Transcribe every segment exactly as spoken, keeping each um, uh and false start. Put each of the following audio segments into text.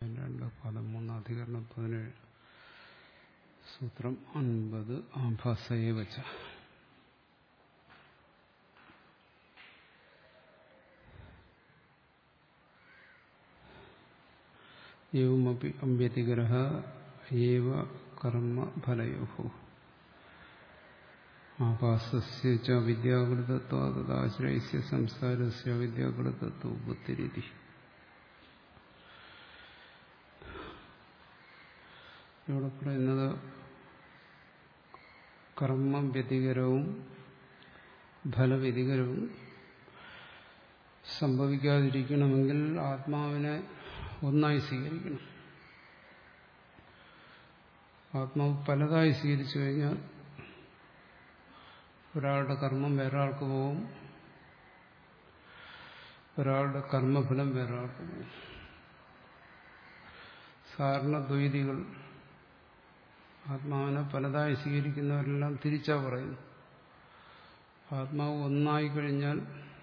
രണ്ട് പതിമൂന്ന് അധികരണം പതിനേഴ് സൂത്രം അൻപത് ആഭാസയെ വച്ച ഏവമപി അമ്പ്യതിഗ്രഹ ഏവ കർമ്മ ഫലയോഹോ ആഭാസസ്യ ച വിദ്യാകൃതത്വാത് തദാശ്രയസ്യ സംസാരസ്യ വിദ്യാകൃതത്വ ബുദ്ധിരിതി. ഇവിടെ പറയുന്നത് കർമ്മ വ്യതികരവും ഫലവ്യതികരവും സംഭവിക്കാതിരിക്കണമെങ്കിൽ ആത്മാവിനെ ഒന്നായി സ്വീകരിക്കണം. ആത്മാവ് പലതായി സ്വീകരിച്ചു കഴിഞ്ഞാൽ ഒരാളുടെ കർമ്മം വേറൊരാൾക്ക് പോവും, ഒരാളുടെ കർമ്മഫലം വേറൊരാൾക്ക് പോവും. സാധാരണ ദ്വൈതികൾ ആത്മാവിനെ പലതായി സ്വീകരിക്കുന്നവരെല്ലാം തിരിച്ചാ പറയുന്നു. ആത്മാവ് ഒന്നായി കഴിഞ്ഞാൽ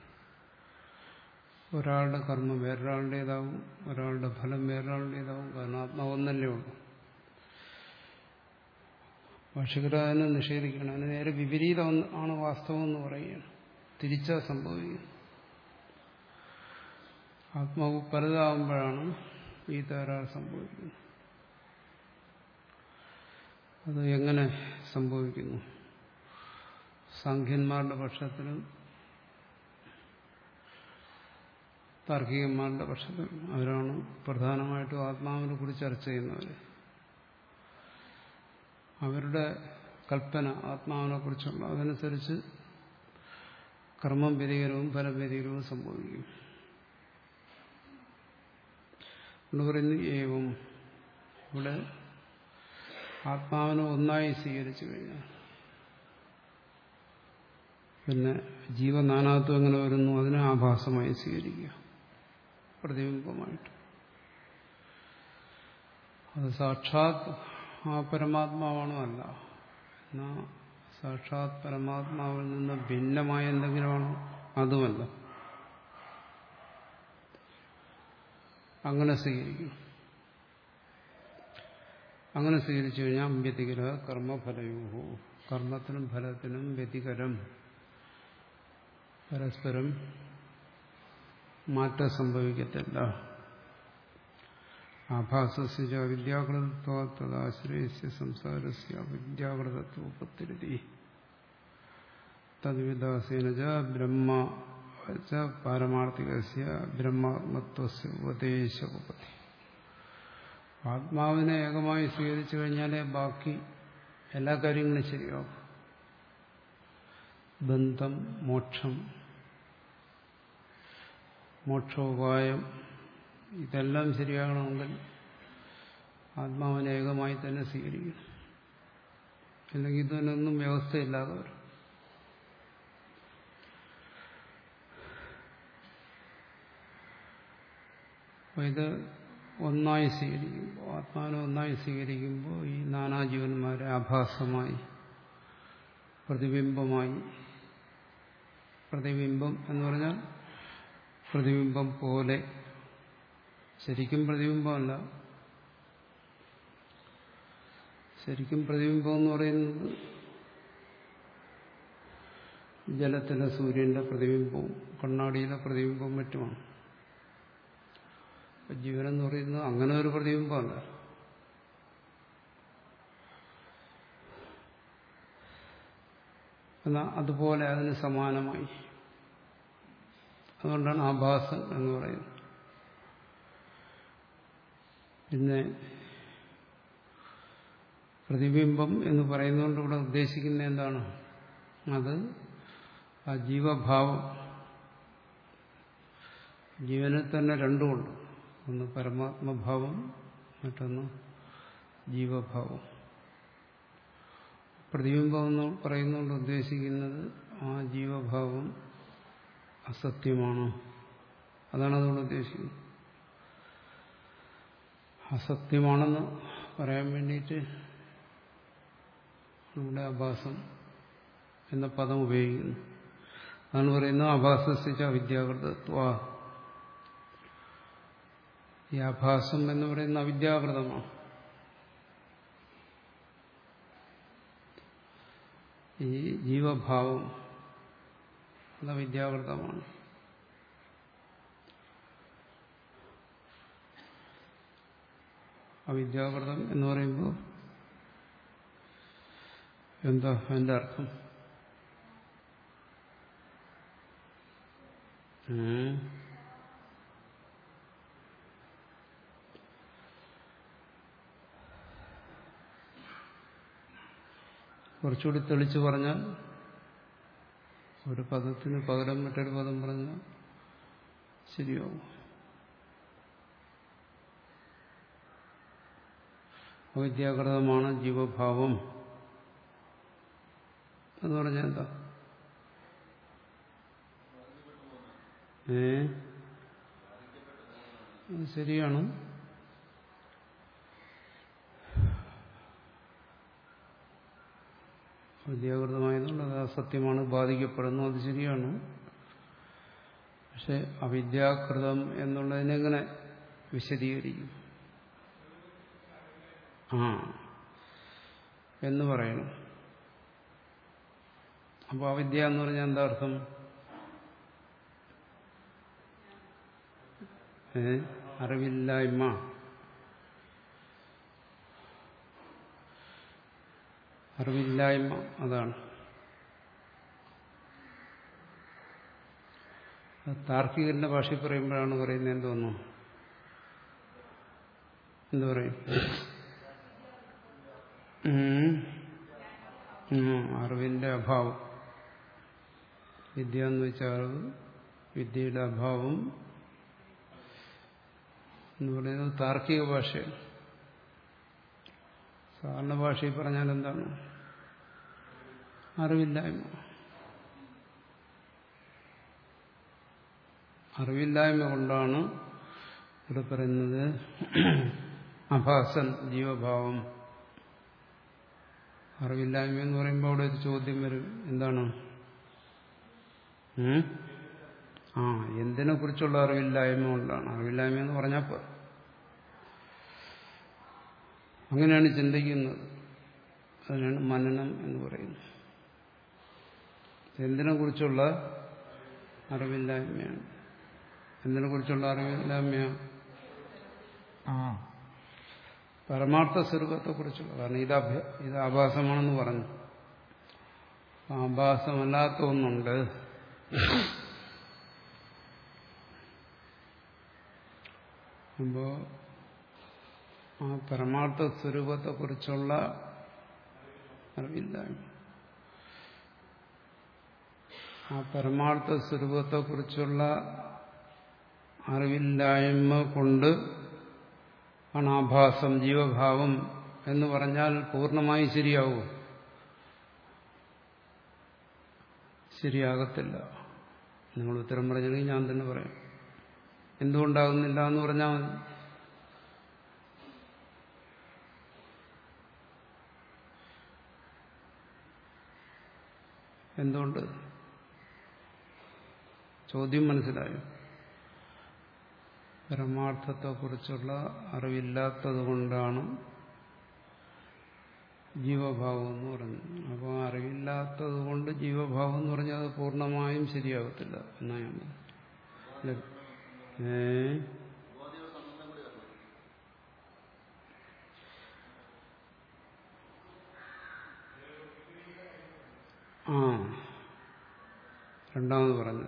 ഒരാളുടെ കർമ്മം വേറൊരാളുടേതാവും, ഒരാളുടെ ഫലം വേറൊരാളുടേതാവും. കാരണം ആത്മാവ് ഒന്നല്ലേ ഉള്ളൂ. ഭാഷ്യകാരനെ നിഷേധിക്കണം. അതിന് നേരെ വിപരീതം ആണ് വാസ്തവം എന്ന് പറയുകയാണ്. തിരിച്ചാ സംഭവിക്കുന്നത്. ആത്മാവ് പലതാവുമ്പോഴാണ് ഈ തകരാറ് സംഭവിക്കുന്നത്. അത് എങ്ങനെ സംഭവിക്കുന്നു? സാഖ്യന്മാരുടെ പക്ഷത്തിലും താർക്കികന്മാരുടെ പക്ഷത്തിലും അവരാണ് പ്രധാനമായിട്ടും ആത്മാവിനെ കുറിച്ച് ചർച്ച ചെയ്യുന്നവർ. അവരുടെ കൽപ്പന ആത്മാവിനെ കുറിച്ചുള്ള അതനുസരിച്ച് കർമ്മം വ്യതികരവും ഫലവ്യതികരവും സംഭവിക്കും എന്ന് പറയുന്നു. ഏവം ഇവിടെ ആത്മാവിനെ ഒന്നായി സ്വീകരിച്ചു കഴിഞ്ഞാൽ പിന്നെ ജീവനാനാത്വം എങ്ങനെ വരുന്നു? അതിനെ ആഭാസമായി സ്വീകരിക്കുക, പ്രതിബിംബമായിട്ട്. അത് സാക്ഷാത് ആ പരമാത്മാവാണോ? അല്ല. എന്നാൽ സാക്ഷാത് പരമാത്മാവിൽ നിന്ന് ഭിന്നമായ എന്തെങ്കിലുമാണോ? അതുമല്ല. അങ്ങനെ സ്വീകരിക്കും. അങ്ങനെ സ്വീകരിച്ചു കഴിഞ്ഞാൽ വ്യതികര കർമ്മഫലയോ, കർമ്മത്തിനും ഫലത്തിനും വ്യതികരം, പരസ്പരം മാറ്റം സംഭവിക്കത്തില്ല. ആഭാസസ്യ വിദ്യാകൃതത്വാത് തദാശ്രയസ്യ സംസാരസ്യ വിദ്യാകൃതത്വോപത്തിരിതി തദ്വിദാസേന ച ബ്രഹ്മ ച പാരമാർത്ഥികസ്യ ബ്രഹ്മാത്മത്വസ്യ ഉപദേശോപത്തി. ആത്മാവിനെ ഏകമായി സ്വീകരിച്ചു കഴിഞ്ഞാലേ ബാക്കി എല്ലാ കാര്യങ്ങളും ശരിയാവും. ബന്ധം, മോക്ഷം, മോക്ഷോപായം ഇതെല്ലാം ശരിയാകണമെങ്കിൽ ആത്മാവിനെ ഏകമായി തന്നെ സ്വീകരിക്കണം. അല്ലെങ്കിൽ ഇതിനൊന്നും വ്യവസ്ഥയില്ലാതെ വരും. അപ്പോൾ ഇത് ഒന്നായി സ്വീകരിക്കുമ്പോൾ, ആത്മാവിനെ ഒന്നായി സ്വീകരിക്കുമ്പോൾ ഈ നാനാജീവന്മാരെ ആഭാസമായി, പ്രതിബിംബമായി, പ്രതിബിംബം എന്ന് പറഞ്ഞാൽ പ്രതിബിംബം പോലെ, ശരിക്കും പ്രതിബിംബമല്ല. ശരിക്കും പ്രതിബിംബം എന്ന് പറയുന്നത് ജലത്തിലെ സൂര്യന്റെ പ്രതിബിംബവും കണ്ണാടിയിലെ പ്രതിബിംബവും മറ്റുമാണ്. ജീവനെന്ന് പറയുന്നത് അങ്ങനെ ഒരു പ്രതിബിംബമല്ല. എന്നാൽ അതുപോലെ അതിന് സമാനമായി. അതുകൊണ്ടാണ് ആഭാസം എന്ന് പറയുന്നത്. പിന്നെ പ്രതിബിംബം എന്ന് പറയുന്നതുകൊണ്ട് ഇവിടെ ഉദ്ദേശിക്കുന്നത് എന്താണ്? അത് ആ ജീവഭാവം. ജീവനിൽ തന്നെ രണ്ടുമുണ്ട്. ഒന്ന് പരമാത്മഭാവം, മറ്റൊന്ന് ജീവഭാവം. പ്രതിബിംബം എന്ന് പറയുന്നതുകൊണ്ട് ഉദ്ദേശിക്കുന്നത് ആ ജീവഭാവം അസത്യമാണ്. അതാണ് അതുകൊണ്ട് ഉദ്ദേശിക്കുന്നത്. അസത്യമാണെന്ന് പറയാൻ വേണ്ടിയിട്ട് ഇവിടെ ആഭാസം എന്ന പദം ഉപയോഗിക്കുന്നു. അതാണ് പറയുന്നത് ആഭാസസ്യ വിദ്യാകൃതത്വ. ഈ ആഭാസം എന്ന് പറയുന്ന അവിദ്യാകൃതമാണ്. ഈ ജീവഭാവം അത് അവിദ്യാകൃതമാണ്. അവിദ്യാകൃതം എന്ന് പറയുമ്പോൾ എന്താ അതിന്റെ അർത്ഥം? കുറച്ചുകൂടി തെളിച്ചു പറഞ്ഞാൽ, ഒരു പദത്തിന് പകരം മറ്റൊരു പദം പറഞ്ഞാൽ ശരിയാവും. അവിദ്യാകൃതമാണ് ജീവഭാവം എന്ന് പറഞ്ഞാൽ എന്താ? ഏ ശരിയാണ്. അവിദ്യാകൃതമായതുകൊണ്ട് അത് അസത്യമാണ്, ബാധിക്കപ്പെടുന്നു, അത് ശരിയാണ്. പക്ഷെ അവിദ്യാകൃതം എന്നുള്ളതിനെങ്ങനെ വിശദീകരിക്കും? ആ എന്ന് പറയണം. അപ്പൊ അവിദ്യ എന്ന് പറഞ്ഞാൽ എന്താ അർത്ഥം? ഏ അറിവില്ലായ്മ. അറിവില്ലായ്മ അതാണ്. താർക്കികന്റെ ഭാഷയിൽ പറയുമ്പോഴാണ് പറയുന്നത് എന്തോന്നു? എന്തു പറയും? അറിവിന്റെ അഭാവം. വിദ്യ എന്ന് വെച്ചാൽ അറിവ്, വിദ്യയുടെ അഭാവം എന്ന് പറയുന്നത് താർക്കിക ഭാഷയാണ്. സാധാരണ ഭാഷയിൽ പറഞ്ഞാൽ എന്താണ്? അറിവില്ലായ്മ. അറിവില്ലായ്മ കൊണ്ടാണ് ഇവിടെ പറയുന്നത് അഭാസൻ ജീവഭാവം. അറിവില്ലായ്മ എന്ന് പറയുമ്പോൾ അവിടെ ഒരു ചോദ്യം വരും, എന്താണ്? ആ എന്തിനെ കുറിച്ചുള്ള അറിവില്ലായ്മ കൊണ്ടാണ്? അറിവില്ലായ്മ എന്ന് പറഞ്ഞാൽ പോ അങ്ങനെയാണ് ചിന്തിക്കുന്നത്. അതിനാണ് മനനം എന്ന് പറയുന്നത്. എന്തിനെ കുറിച്ചുള്ള അറിവില്ലായ്മയാണ്? എന്തിനെ കുറിച്ചുള്ള അറിവില്ലായ്മയാണ്? ആ പരമാർത്ഥ സ്വരൂപത്തെ കുറിച്ചുള്ള. കാരണം ഇത് അഭ്യ ഇത് ആഭാസമാണെന്ന് പറഞ്ഞു. ആഭാസമല്ലാത്ത ഒന്നുണ്ട്. അപ്പോ ആ പരമാർത്ഥ സ്വരൂപത്തെ കുറിച്ചുള്ള അറിവില്ലായ്മ, ആ പരമാർത്ഥ സ്വരൂപത്തെ കുറിച്ചുള്ള അറിവില്ലായ്മ കൊണ്ട് ആണ് ആഭാസം ജീവഭാവം എന്ന് പറഞ്ഞാൽ പൂർണ്ണമായി ശരിയാവൂ? ശരിയാകത്തില്ല. നിങ്ങൾ ഉത്തരം പറഞ്ഞെങ്കിൽ ഞാൻ തന്നെ പറയാം. എന്തുകൊണ്ടാകുന്നില്ല എന്ന് പറഞ്ഞാൽ മതി. എന്തുകൊണ്ട്? ചോദ്യം മനസ്സിലായോ? പരമാർത്ഥത്തെക്കുറിച്ചുള്ള അറിവില്ലാത്തത് കൊണ്ടാണ് ജീവഭാവം എന്ന് പറഞ്ഞു. അപ്പോൾ അറിവില്ലാത്തത് കൊണ്ട് ജീവഭാവം എന്ന് പറഞ്ഞാൽ അത് പൂർണ്ണമായും ശരിയാകത്തില്ല എന്നാ ഞാൻ പറഞ്ഞു. ഏ ആ രണ്ടാമത് പറഞ്ഞു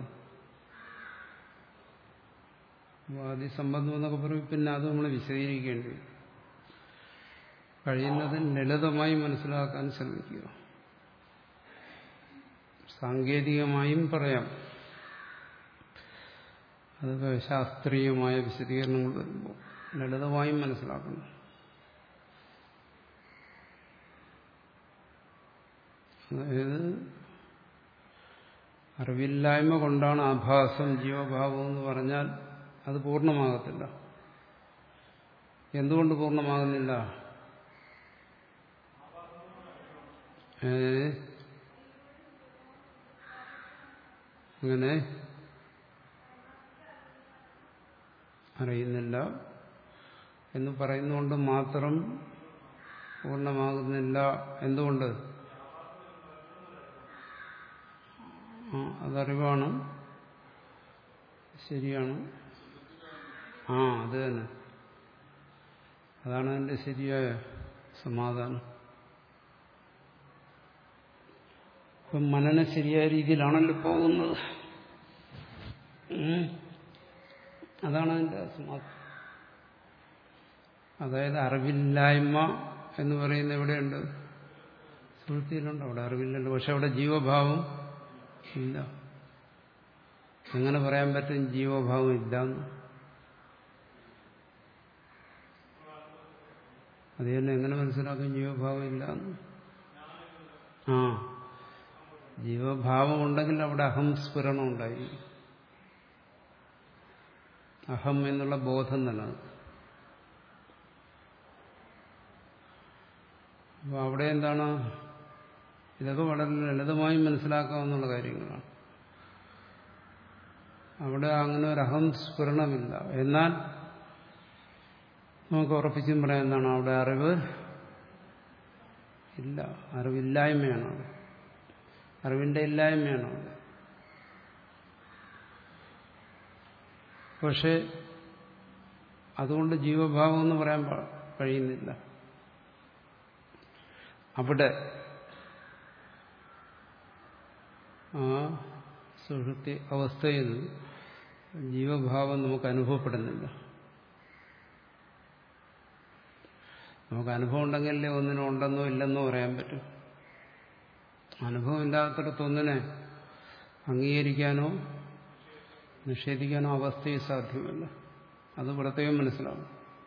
വാദിസംബന്ധം എന്നൊക്കെ പറയും. പിന്നെ അത് നമ്മൾ വിശദീകരിക്കേണ്ടി വരും. കഴിയുന്നത് ലളിതമായി മനസ്സിലാക്കാൻ ശ്രമിക്കുക. സാങ്കേതികമായും പറയാം, അതൊക്കെ ശാസ്ത്രീയമായ വിശദീകരണങ്ങൾ വരുമ്പോൾ ലളിതമായും മനസ്സിലാക്കണം. അതായത് അറിവില്ലായ്മ കൊണ്ടാണ് ആഭാസം ജീവഭാവം എന്ന് പറഞ്ഞാൽ അത് പൂർണ്ണമാകത്തില്ല. എന്തുകൊണ്ട് പൂർണ്ണമാകുന്നില്ല? ഏ അങ്ങനെ അറിയുന്നില്ല. എന്ന് പറയുന്നതുകൊണ്ട് മാത്രം പൂർണ്ണമാകുന്നില്ല. എന്തുകൊണ്ട്? ആ അതറിവാണ്, ശരിയാണ്. ആ അത് തന്നെ, അതാണ് അതിൻ്റെ ശരിയായ സമാധാനം. ഇപ്പം മനനം ശരിയായ രീതിയിലാണല്ലോ പോകുന്നത്. അതാണ് അതിൻ്റെ സമാധാനം. അതായത് അറിവില്ലായ്മ എന്ന് പറയുന്നത് എവിടെയുണ്ട്? സുഹൃത്തിയിലുണ്ട്. അവിടെ അറിവില്ലല്ലോ. പക്ഷെ അവിടെ ജീവഭാവം ഇല്ല. എങ്ങനെ പറയാൻ പറ്റും ജീവഭാവം ഇല്ലാന്ന്? അത് തന്നെ എങ്ങനെ മനസ്സിലാക്കും ജീവഭാവം ഇല്ലാന്ന്? ആ ജീവഭാവം ഉണ്ടെങ്കിൽ അവിടെ അഹം സ്ഫുരണം ഉണ്ടായി. അഹം എന്നുള്ള ബോധം തന്നെ. അപ്പോൾ അവിടെ എന്താണ്? ഇതൊക്കെ വളരെ ലളിതമായി മനസ്സിലാക്കാവുന്ന കാര്യങ്ങളാണ്. അവിടെ അങ്ങനെ ഒരു അഹം സ്ഫുരണമില്ല. എന്നാൽ നമുക്ക് ഉറപ്പിച്ചും പറയാം എന്താണ് അവിടെ അറിവ് ഇല്ല. അറിവില്ലായ്മയാണ് അവിടെ. അറിവിന്റെ ഇല്ലായ്മയാണ് അവിടെ. പക്ഷെ അതുകൊണ്ട് ജീവഭാവം എന്ന് പറയാൻ കഴിയുന്നില്ല. അവിടെ ആ സുഷുപ്തി അവസ്ഥയിൽ ജീവഭാവം നമുക്ക് അനുഭവപ്പെടുന്നില്ല. നമുക്ക് അനുഭവം ഉണ്ടെങ്കിലേ ഒന്നിനും ഉണ്ടെന്നോ ഇല്ലെന്നോ പറയാൻ പറ്റും. അനുഭവം ഇല്ലാത്തിടത്ത് ഒന്നിനെ അംഗീകരിക്കാനോ നിഷേധിക്കാനോ അവസ്ഥയും സാധ്യമല്ല. അത് പ്രത്യേകം മനസ്സിലാവും.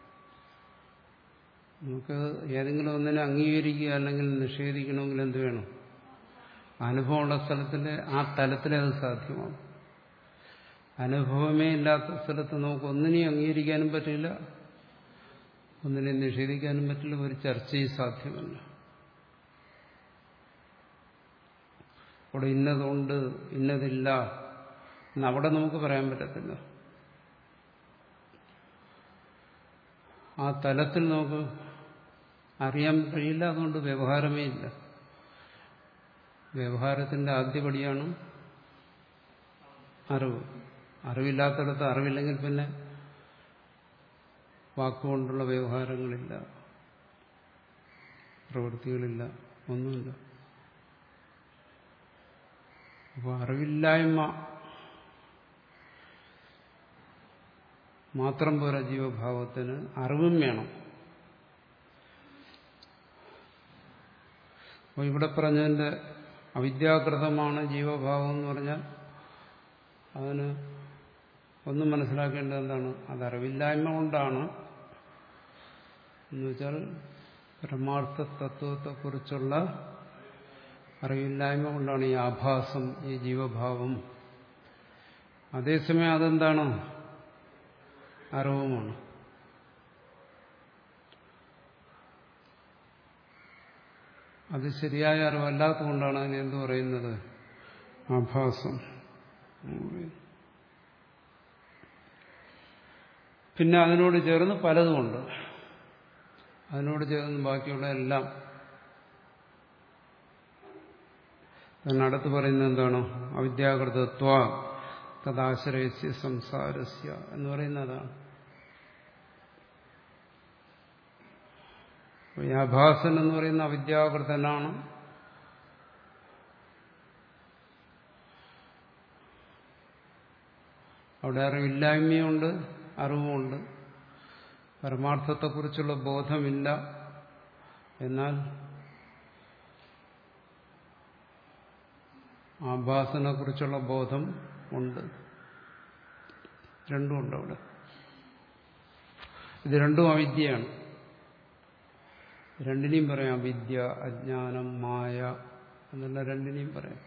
നമുക്ക് ഏതെങ്കിലും ഒന്നിനെ അംഗീകരിക്കുക അല്ലെങ്കിൽ നിഷേധിക്കണമെങ്കിൽ എന്ത് വേണം? അനുഭവമുള്ള സ്ഥലത്തിൽ ആ തലത്തിലേ അത് സാധ്യമാകും. അനുഭവമേ ഇല്ലാത്ത സ്ഥലത്ത് നമുക്ക് ഒന്നിനെയും അംഗീകരിക്കാനും പറ്റില്ല, ഒന്നിനെ നിഷേധിക്കാനും പറ്റില്ല, ഒരു ചർച്ചയും സാധ്യമല്ല. അവിടെ ഇന്നതുണ്ട് ഇന്നതില്ല എന്നവിടെ നമുക്ക് പറയാൻ പറ്റത്തില്ല. ആ തലത്തിൽ നമുക്ക് അറിയാൻ കഴിയില്ല. അതുകൊണ്ട് വ്യവഹാരമേ ഇല്ല. വ്യവഹാരത്തിന്റെ ആദ്യപടിയാണ് അറിവ്. അറിവില്ലാത്തടത്ത് അറിവില്ലെങ്കിൽ പിന്നെ വാക്കുകൊണ്ടുള്ള വ്യവഹാരങ്ങളില്ല, പ്രവൃത്തികളില്ല, ഒന്നുമില്ല. അപ്പോൾ അറിവില്ലായ്മ മാത്രം പോരാ ജീവഭാവത്തിന്, അറിവും വേണം. അപ്പോൾ ഇവിടെ പറഞ്ഞതിന്റെ അവിദ്യാകൃതമാണ് ജീവഭാവം എന്ന് പറഞ്ഞാൽ അതിന് ഒന്നും മനസ്സിലാക്കേണ്ടത് എന്താണ്? അത് അറിവില്ലായ്മ കൊണ്ടാണ്. എന്നുവെച്ചാൽ പരമാർത്ഥ തത്വത്തെക്കുറിച്ചുള്ള അറിവില്ലായ്മ കൊണ്ടാണ് ഈ ആഭാസം, ഈ ജീവഭാവം. അതേസമയം അതെന്താണ്? അറിവുമാണ്. അത് ശരിയായ അറിവല്ലാത്തതുകൊണ്ടാണ് അതിന് എന്തു പറയുന്നത്? ആഭാസം. പിന്നെ അതിനോട് ചേർന്ന് പലതുമുണ്ട്. അതിനോട് ചേർന്ന് ബാക്കിയുള്ള എല്ലാം അതിനടുത്ത് പറയുന്നത് എന്താണ്? അവിദ്യാകൃതത്വ തദാശ്രയസ്യ സംസാരസ്യ എന്ന് പറയുന്നതാണ്. ഈ ആഭാസൻ എന്ന് പറയുന്ന അവിദ്യാകൃതനാണ്. അവിടെ അറിവില്ലായ്മയുണ്ട്, അറിവുമുണ്ട്. പരമാർത്ഥത്തെക്കുറിച്ചുള്ള ബോധമില്ല. എന്നാൽ ആഭാസനെ കുറിച്ചുള്ള ബോധം ഉണ്ട്. രണ്ടുമുണ്ട് അവിടെ. ഇത് രണ്ടും അവിദ്യയാണ്. രണ്ടിനെയും പറയാം അവിദ്യ, അജ്ഞാനം, മായ എന്നുള്ള രണ്ടിനെയും പറയാം.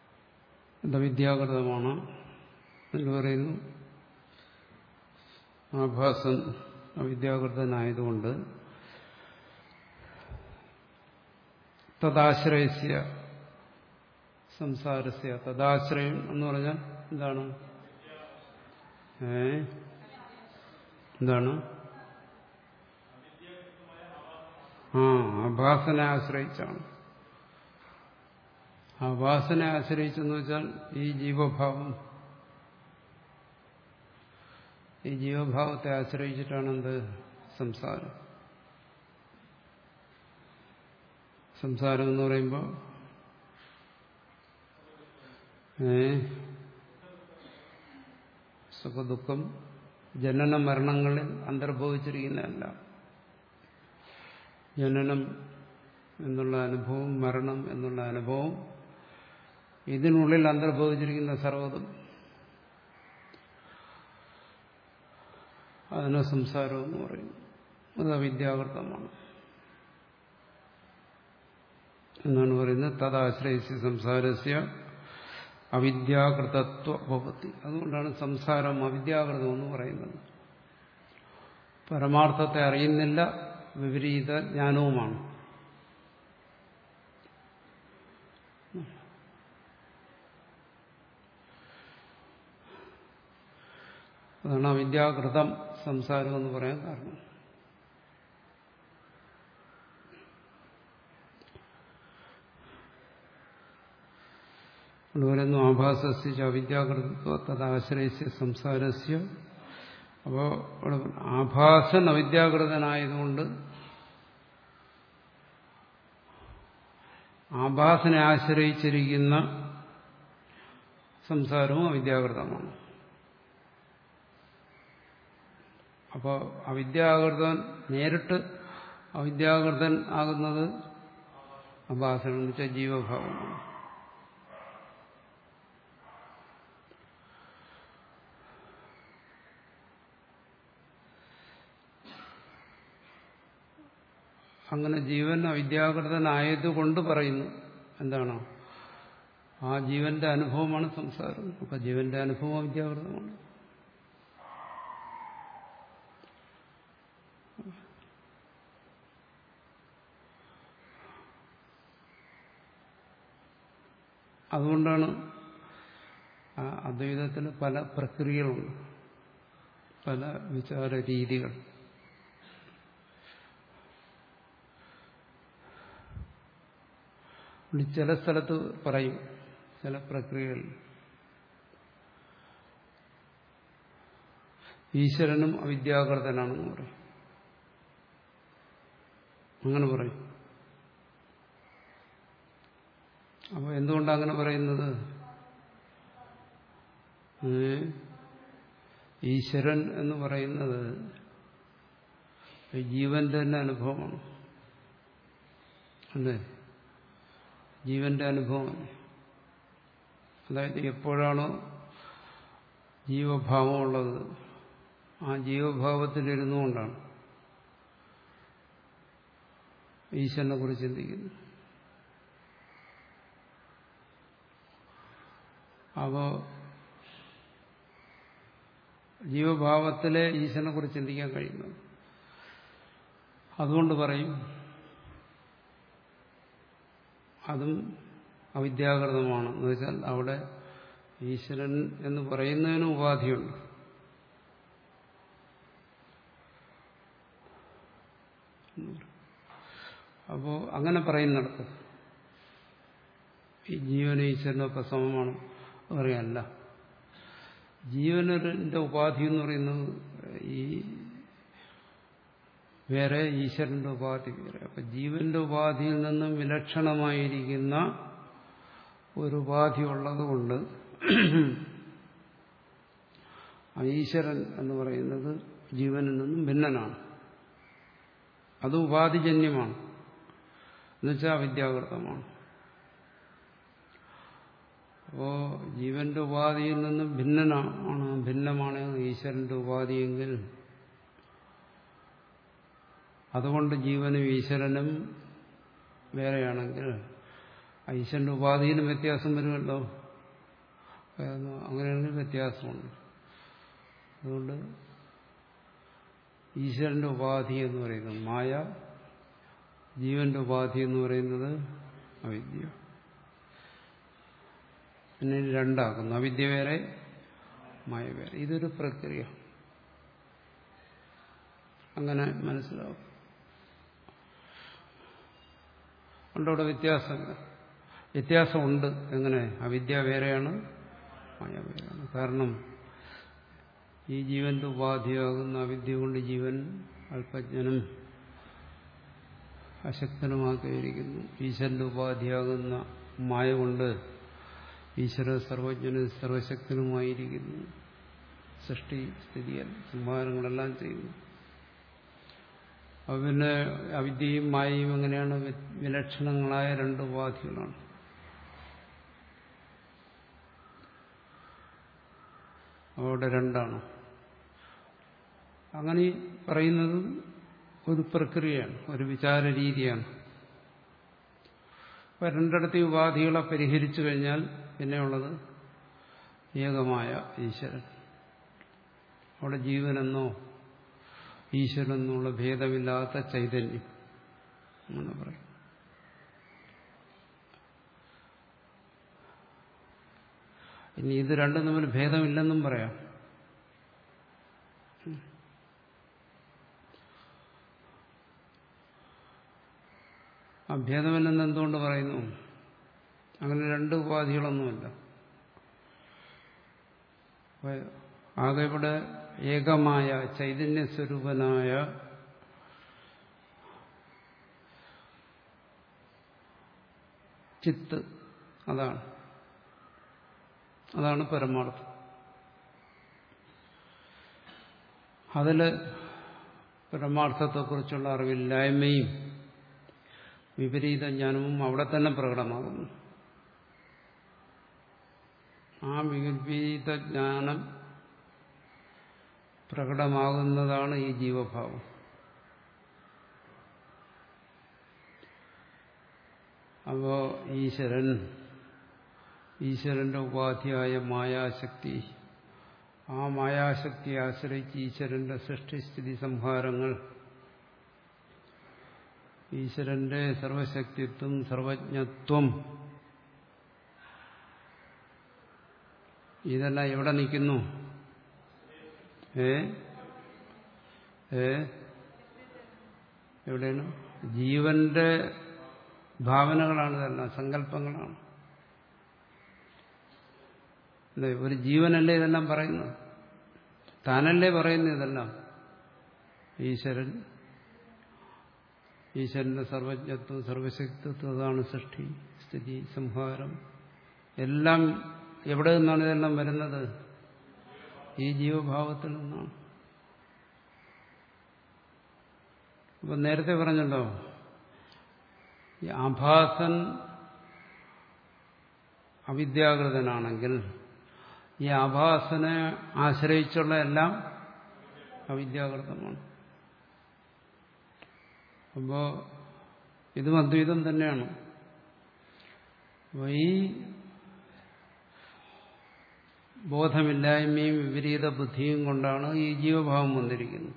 എന്താ വിദ്യാകൃതമാണ് എന്ന് പറയുന്നു. ആഭാസൻ അവിദ്യാകൃതനായതുകൊണ്ട് തദാശ്രയസ്യ സംസാരസ്യ, തദാശ്രയം എന്ന് പറഞ്ഞാൽ എന്താണ്? ഏ എന്താണ്? ആ ആഭാസനെ ആശ്രയിച്ചാണ്. ആഭാസനെ ആശ്രയിച്ചെന്ന് വെച്ചാൽ ഈ ജീവഭാവം, ഈ ജീവഭാവത്തെ ആശ്രയിച്ചിട്ടാണ് എന്ത്? സംസാരം. സംസാരം എന്ന് പറയുമ്പോൾ ഏ സുഖദുഃഖം ജനന മരണങ്ങളിൽ അന്തർഭവിച്ചിരിക്കുന്നതല്ല. ജനനം എന്നുള്ള അനുഭവം, മരണം എന്നുള്ള അനുഭവം, ഇതിനുള്ളിൽ അന്തർഭവിച്ചിരിക്കുന്ന സർവ്വതും അതിനെ സംസാരം എന്ന് പറയുന്നു. അത് അവിദ്യാകൃതമാണ് എന്നാണ് പറയുന്നത്. തദാശ്രയിച്ച് സംസാരസ്യ അവിദ്യാകൃതത്വ ഭവതി. അതുകൊണ്ടാണ് സംസാരം അവിദ്യാകൃതം എന്ന് പറയുന്നത്. പരമാർത്ഥത്തെ അറിയുന്നില്ല, വിപരീത ജ്ഞാനവുമാണ്. അതാണ് അവിദ്യാകൃതം സംസാരം എന്ന് പറയാൻ കാരണം. പറയുന്നു ആഭാസസ്യ അവിദ്യാകൃതത്വ തദാശ്രയസ്യ സംസാരസ്യ. അപ്പോ ആഭാസൻ അവിദ്യാകൃതനായതുകൊണ്ട് ആഭാസനെ ആശ്രയിച്ചിരിക്കുന്ന സംസാരവും അവിദ്യാകൃതമാണ്. അപ്പോൾ അവിദ്യാകൃതൻ നേരിട്ട് അവിദ്യാകൃതൻ ആകുന്നത് ആഭാസൻ എന്ന് വെച്ചാൽ ജീവഭാവമാണ്. അങ്ങനെ ജീവൻ അവിദ്യാകൃതനായതുകൊണ്ട് പറയുന്നു എന്താണ്? ആ ജീവന്റെ അനുഭവമാണ് സംസാരം. അപ്പൊ ജീവന്റെ അനുഭവം അവിദ്യാകൃതമാണ്. അതുകൊണ്ടാണ് അദ്വൈതത്തിൽ പല പ്രക്രിയകളുണ്ട്, പല വിചാര രീതികൾ. ചില സ്ഥലത്ത് പറയും, ചില പ്രക്രിയകൾ ഈശ്വരനും അവിദ്യാകൃതനാണെന്ന് പറയും. അങ്ങനെ പറയും. അപ്പൊ എന്തുകൊണ്ടാണ് അങ്ങനെ പറയുന്നത്? ഈശ്വരൻ എന്ന് പറയുന്നത് ജീവന്റെ തന്നെ അനുഭവമാണ്. അല്ലേ? ജീവന്റെ അനുഭവമാണ്. അതായത് എപ്പോഴാണോ ജീവഭാവമുള്ളത് ആ ജീവഭാവത്തിലിരുന്നുകൊണ്ടാണ് ഈശ്വരനെ കുറിച്ച് ചിന്തിക്കുന്നത്. അപ്പോ ജീവഭാവത്തിലെ ഈശ്വരനെ കുറിച്ച് ചിന്തിക്കാൻ കഴിയുന്നത്. അതുകൊണ്ട് പറയും അതും അവിദ്യാകൃതമാണ്. എന്ന് വെച്ചാൽ അവിടെ ഈശ്വരൻ എന്ന് പറയുന്നതിന് ഉപാധിയുണ്ട്. അപ്പോ അങ്ങനെ പറയുന്നിടത്ത് ഈ ജീവനും ഈശ്വരനൊക്കെ സമമാണ് പറയാനല്ല. ജീവനന്റെ ഉപാധി എന്ന് പറയുന്നത് ഈ വേറെ, ഈശ്വരന്റെ ഉപാധി വേറെ. അപ്പൊ ജീവന്റെ ഉപാധിയിൽ നിന്നും വിലക്ഷണമായിരിക്കുന്ന ഒരു ഉപാധി ഉള്ളതുകൊണ്ട് ഈശ്വരൻ എന്ന് പറയുന്നത് ജീവനിൽ നിന്നും ഭിന്നനാണ്. അത് ഉപാധിജന്യമാണ്, എന്നുവെച്ചാൽ അവിദ്യാകൃതമാണ്. അപ്പോ ജീവന്റെ ഉപാധിയിൽ നിന്നും ഭിന്നനാണ് ഭിന്നമാണ് ഈശ്വരന്റെ ഉപാധിയെങ്കിൽ അതുകൊണ്ട് ജീവനും ഈശ്വരനും വേറെയാണെങ്കിൽ ഈശ്വരന്റെ ഉപാധിയിലും വ്യത്യാസം വരുമല്ലോ. അങ്ങനെയാണെങ്കിൽ വ്യത്യാസമുണ്ട്. അതുകൊണ്ട് ഈശ്വരന്റെ ഉപാധി എന്ന് പറയുന്നത് മായ, ജീവന്റെ ഉപാധി എന്ന് പറയുന്നത് അവിദ്യ. പിന്നെ രണ്ടാക്കുന്നു, അവിദ്യ വേറെ മായ വേറെ. ഇതൊരു പ്രക്രിയ, അങ്ങനെ മനസ്സിലാവും. ഉണ്ടവിടെ വ്യത്യാസമില്ല. വ്യത്യാസമുണ്ട്. എങ്ങനെ? അവിദ്യ വേറെയാണ്, മായ വേറെയാണ്. കാരണം ഈ ജീവന്റെ ഉപാധിയാകുന്ന അവിദ്യ കൊണ്ട് ജീവൻ അല്പജ്ഞനും അശക്തനുമാക്കിയിരിക്കുന്നു. ഈശ്വരന്റെ ഉപാധിയാകുന്ന മായ കൊണ്ട് ഈശ്വര സർവജ്ഞനും സർവശക്തനുമായിരിക്കുന്നു. സൃഷ്ടി, സ്ഥിതി, സംഹാരങ്ങളെല്ലാം ചെയ്യുന്നു. അപ്പൊ പിന്നെ അവിദ്യയും മായയും എങ്ങനെയാണ്? വിലക്ഷണങ്ങളായ രണ്ട് ഉപാധികളാണ്. അവിടെ രണ്ടാണ്. അങ്ങനെ പറയുന്നത് ഒരു പ്രക്രിയയാണ്, ഒരു വിചാര രീതിയാണ്. അപ്പൊ രണ്ടിടത്തെ ഉപാധികളെ പരിഹരിച്ചു കഴിഞ്ഞാൽ പിന്നെയുള്ളത് ഏകമായ ഈശ്വരൻ. അവിടെ ജീവനെന്നോ ഈശ്വരനെന്നുള്ള ഭേദമില്ലാത്ത ചൈതന്യം എന്ന് പറയും. ഇനി ഇത് രണ്ടും തമ്മിൽ ഭേദമില്ലെന്നും പറയാം. ആ ഭേദമില്ലെന്ന് എന്തുകൊണ്ട് പറയുന്നു? അങ്ങനെ രണ്ട് ഉപാധികളൊന്നുമില്ല. ആകെ ഇവിടെ ഏകമായ ചൈതന്യസ്വരൂപനായ ചിത്ത്, അതാണ് അതാണ് പരമാർത്ഥം. അതില് പരമാർത്ഥത്തെക്കുറിച്ചുള്ള അറിവില്ലായ്മയും വിപരീത ജ്ഞാനവും അവിടെ തന്നെ പ്രകടമാകുന്നു. ആ വിപരീത ജ്ഞാനം പ്രകടമാകുന്നതാണ് ഈ ജീവഭാവം. അപ്പോ ഈശ്വരൻ, ഈശ്വരന്റെ ഉപാധിയായ മായാശക്തി, ആ മായാശക്തിയെ ആശ്രയിച്ച് ഈശ്വരന്റെ സൃഷ്ടിസ്ഥിതി സംഹാരങ്ങൾ, ഈശ്വരന്റെ സർവശക്തിത്വം, സർവജ്ഞത്വം, ഇതെല്ലാം എവിടെ നിൽക്കുന്നു? ഏ ഏ എവിടെയാണ്? ജീവന്റെ ഭാവനകളാണ് ഇതെല്ലാം, സങ്കല്പങ്ങളാണ്. അല്ലേ? ഒരു ജീവനല്ലേ ഇതെല്ലാം പറയുന്നത്? താനല്ലേ പറയുന്നത് ഇതെല്ലാം? ഈശ്വരൻ, ഈശ്വരന്റെ സർവജ്ഞത്വം, സർവശക്തിത്വം, അതാണ് സൃഷ്ടി, സ്ഥിതി, സംഹാരം. എല്ലാം എവിടെ നിന്നാണ് ഇതെല്ലാം വരുന്നത്? ഈ ജീവഭാവത്തിൽ നിന്നാണ്. അപ്പൊ നേരത്തെ പറഞ്ഞല്ലോ, ഈ ആഭാസൻ അവിദ്യാകൃതനാണെങ്കിൽ ഈ ആഭാസനെ ആശ്രയിച്ചുള്ള എല്ലാം അവിദ്യാകൃതമാണ്. അപ്പോ ഇതും അദ്വൈതം തന്നെയാണ്. അപ്പൊ ഈ ബോധമില്ലായ്മയും വിപരീത ബുദ്ധിയും കൊണ്ടാണ് ഈ ജീവഭാവം വന്നിരിക്കുന്നത്.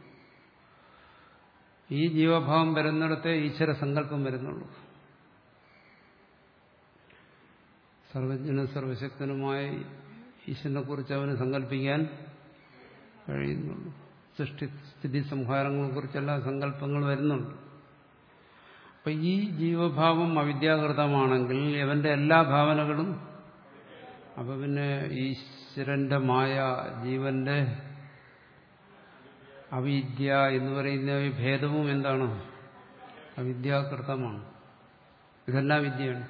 ഈ ജീവഭാവം വരുന്നിടത്തെ ഈശ്വര സങ്കല്പം വരുന്നുള്ളൂ. സർവജ്ഞനും സർവശക്തനുമായി ഈശ്വരനെ കുറിച്ച് അവന് സങ്കല്പിക്കാൻ കഴിയുന്നുള്ളൂ. സൃഷ്ടി സ്ഥിതി സംഹാരങ്ങളെ കുറിച്ചെല്ലാം സങ്കല്പങ്ങൾ വരുന്നുണ്ട്. അപ്പൊ ഈ ജീവഭാവം അവിദ്യാകൃതമാണെങ്കിൽ ഇവന്റെ എല്ലാ ഭാവനകളും, അപ്പൊ പിന്നെ ഈശ്വരന്റെ മായ, ജീവന്റെ അവിദ്യ എന്ന് പറയുന്ന ഈ ഭേദവും എന്താണ്? അവിദ്യാകൃതമാണ്. ഇതെല്ലാം വിദ്യയാണ്.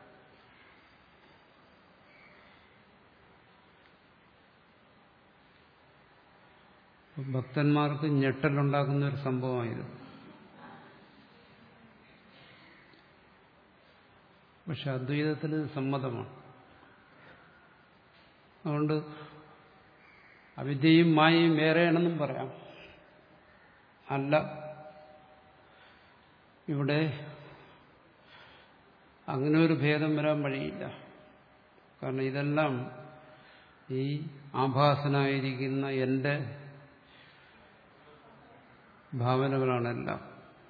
ഭക്തന്മാർക്ക് ഞെട്ടലുണ്ടാക്കുന്ന ഒരു സംഭവമായത്. പക്ഷെ അദ്വൈതത്തിന് സമ്മതമാണ്. അതുകൊണ്ട് അവിദ്യയും മായയും വേറെയാണെന്നും പറയാം. അല്ല, ഇവിടെ അങ്ങനെ ഒരു ഭേദം വരാൻ വഴിയില്ല. കാരണം ഇതെല്ലാം ഈ ആഭാസനായിരിക്കുന്ന എന്റെ ഭാവനകളാണെല്ലാം.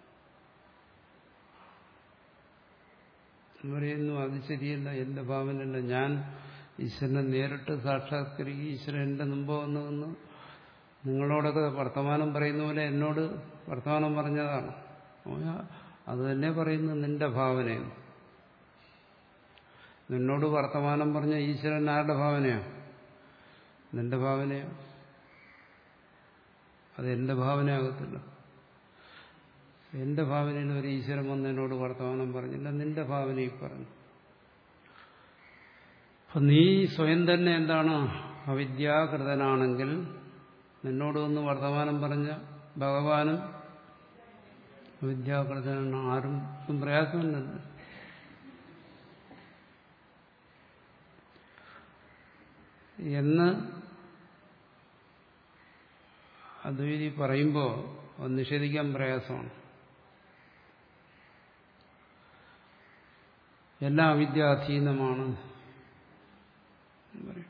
പറയുന്നു അത് ശരിയല്ല, എന്റെ ഭാവനയല്ല, ഞാൻ ഈശ്വരനെ നേരിട്ട് സാക്ഷാത്കരിക്കും, ഈശ്വരൻ എന്റെ മുമ്പ് വന്നു വന്ന് നിങ്ങളോടൊക്കെ വർത്തമാനം പറയുന്ന പോലെ എന്നോട് വർത്തമാനം പറഞ്ഞതാണ്. അത് തന്നെ പറയുന്നു നിന്റെ ഭാവനയാണ്. നിന്നോട് വർത്തമാനം പറഞ്ഞ ഈശ്വരൻ ആരുടെ ഭാവനയാണ്? നിന്റെ ഭാവനയാണ്. അത് എന്റെ ഭാവനയാകത്തില്ല. എന്റെ ഭാവനയിൽ ഒരു ഈശ്വരൻ വന്ന് എന്നോട് വർത്തമാനം പറഞ്ഞില്ല, നിന്റെ ഭാവനയിൽ പറഞ്ഞു. അപ്പൊ നീ സ്വയം തന്നെ എന്താണ്? അവിദ്യാകൃതനാണെങ്കിൽ നിന്നോട് വന്ന് വർത്തമാനം പറഞ്ഞ ഭഗവാനും അവിദ്യാകൃതനാണ്. ആരും പ്രയാസമില്ലല്ലോ. എന്ന് അദ്വൈതി പറയുമ്പോൾ അത് നിഷേധിക്കാൻ പ്രയാസമാണ്. എല്ലാം അവിദ്യാധീനമാണ് പറയും.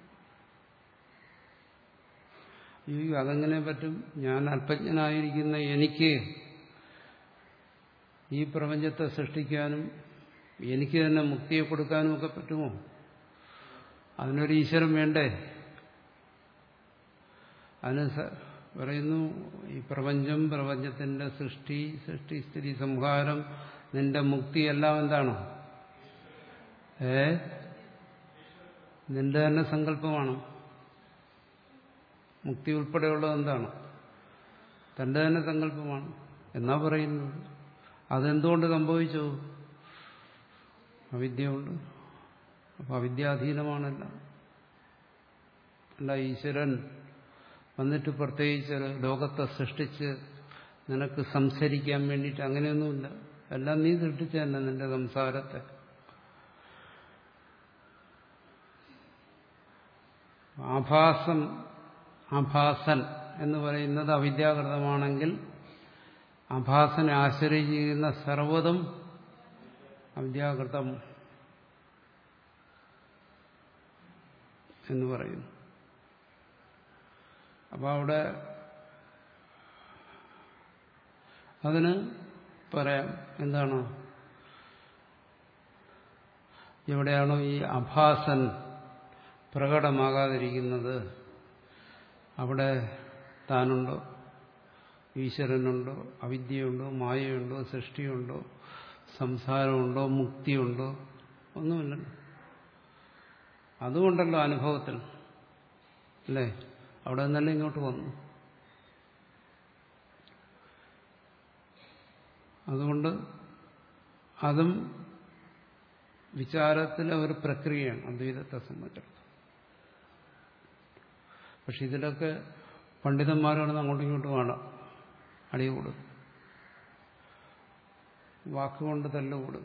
ഈ അതെങ്ങനെ പറ്റും? ഞാൻ അല്പജ്ഞനായിരിക്കുന്ന എനിക്ക് ഈ പ്രപഞ്ചത്തെ സൃഷ്ടിക്കാനും എനിക്ക് തന്നെ മുക്തിയെ കൊടുക്കാനും ഒക്കെ പറ്റുമോ? അതിനൊരു ഈശ്വരൻ വേണ്ടേ? അതിന് പറയുന്നു ഈ പ്രപഞ്ചം, പ്രപഞ്ചത്തിന്റെ സൃഷ്ടി, സൃഷ്ടി സ്ഥിതി സംഹാരം, നിന്റെ മുക്തി എല്ലാം എന്താണ്? ഏ നിന്റെ തന്നെ സങ്കല്പമാണ്. മുക്തി ഉൾപ്പെടെയുള്ളത് എന്താണ്? തന്റെ തന്നെ സങ്കല്പമാണ് എന്നാ പറയുന്നത്. അതെന്തുകൊണ്ട് സംഭവിച്ചു? അവിദ്യ കൊണ്ട്. അപ്പൊ അവിദ്യാധീനമാണല്ല. അല്ല ഈശ്വരൻ വന്നിട്ട് പ്രത്യേകിച്ച് ലോകത്തെ സൃഷ്ടിച്ച് നിനക്ക് സംസരിക്കാൻ വേണ്ടിയിട്ട് അങ്ങനെയൊന്നുമില്ല. എല്ലാം നീ സൃഷ്ടിച്ച തന്നെ നിന്റെ സംസാരത്തെ. ആഭാസം, ആഭാസൻ എന്ന് പറയുന്നത് അവിദ്യാകൃതമാണെങ്കിൽ ആഭാസനെ ആശ്രയിച്ചിരിക്കുന്ന സർവ്വതും അവിദ്യാകൃതം എന്ന് പറയുന്നു. അപ്പൊ അവിടെ അതിന് പറയാം എന്താണ്? എവിടെയാണോ ഈ ആഭാസൻ പ്രകടമാകാതിരിക്കുന്നത് അവിടെ താനുണ്ടോ, ഈശ്വരനുണ്ടോ, അവിദ്യയുണ്ടോ, മായയുണ്ടോ, സൃഷ്ടിയുണ്ടോ, സംസാരമുണ്ടോ, മുക്തിയുണ്ടോ? ഒന്നുമില്ലല്ലോ. അതുകൊണ്ടല്ലോ അനുഭവത്തിൽ, അല്ലേ? അവിടെ നിന്നല്ലേ ഇങ്ങോട്ട് വന്നു. അതുകൊണ്ട് അതും വിചാരത്തിലെ ഒരു പ്രക്രിയയാണ് അദ്വൈതത്തെ സംബന്ധിച്ചിടത്തോളം. പക്ഷെ ഇതിലൊക്കെ പണ്ഡിതന്മാരാണെന്ന് അങ്ങോട്ടും ഇങ്ങോട്ടും വേണം അടികൂടും, വാക്കുകൊണ്ട് തല്ലുകൂടും,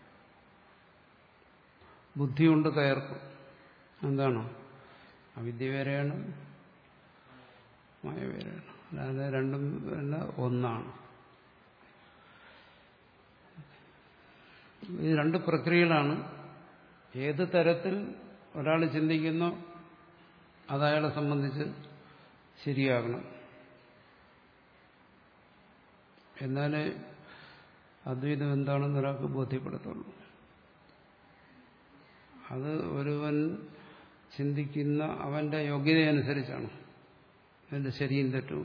ബുദ്ധി കൊണ്ട് കയർക്കും. എന്താണ്? അവിദ്യ വേറെയാണ്, മായ വേറെയാണ്. അല്ലാതെ രണ്ടും അല്ല, ഒന്നാണ്. ഈ രണ്ട് പ്രക്രിയകളാണ്. ഏത് തരത്തിൽ ഒരാൾ ചിന്തിക്കുന്നോ അത് അയാളെ സംബന്ധിച്ച് ശരിയാകണം. എന്നാലേ അദ്വൈതം എന്താണെന്ന് ഒരാൾക്ക് ബോധ്യപ്പെടുത്തുള്ളൂ. അത് ഒരുവൻ ചിന്തിക്കുന്ന അവന്റെ യോഗ്യതയനുസരിച്ചാണ് അതിന്റെ ശരിയും തെറ്റും.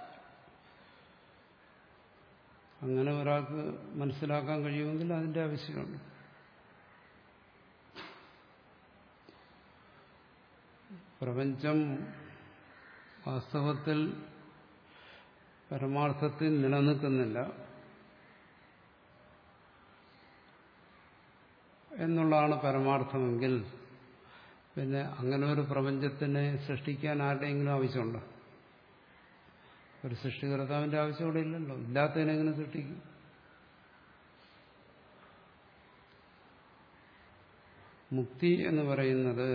അങ്ങനെ ഒരാൾക്ക് മനസ്സിലാക്കാൻ കഴിയുമെങ്കിൽ അതിന്റെ ആവശ്യമുണ്ട്. പ്രപഞ്ചം വാസ്തവത്തിൽ പരമാർത്ഥത്തിൽ നിലനിൽക്കുന്നില്ല എന്നുള്ളതാണ് പരമാർത്ഥമെങ്കിൽ പിന്നെ അങ്ങനെ ഒരു പ്രപഞ്ചത്തിനെ സൃഷ്ടിക്കാൻ ആരുടെയെങ്കിലും ആവശ്യമുണ്ടോ? ഒരു സൃഷ്ടികർത്താവിന്റെ ആവശ്യം ഇവിടെ ഇല്ലല്ലോ. ഇല്ലാത്തതിനെങ്ങനെ സൃഷ്ടിക്കും? മുക്തി എന്ന് പറയുന്നത്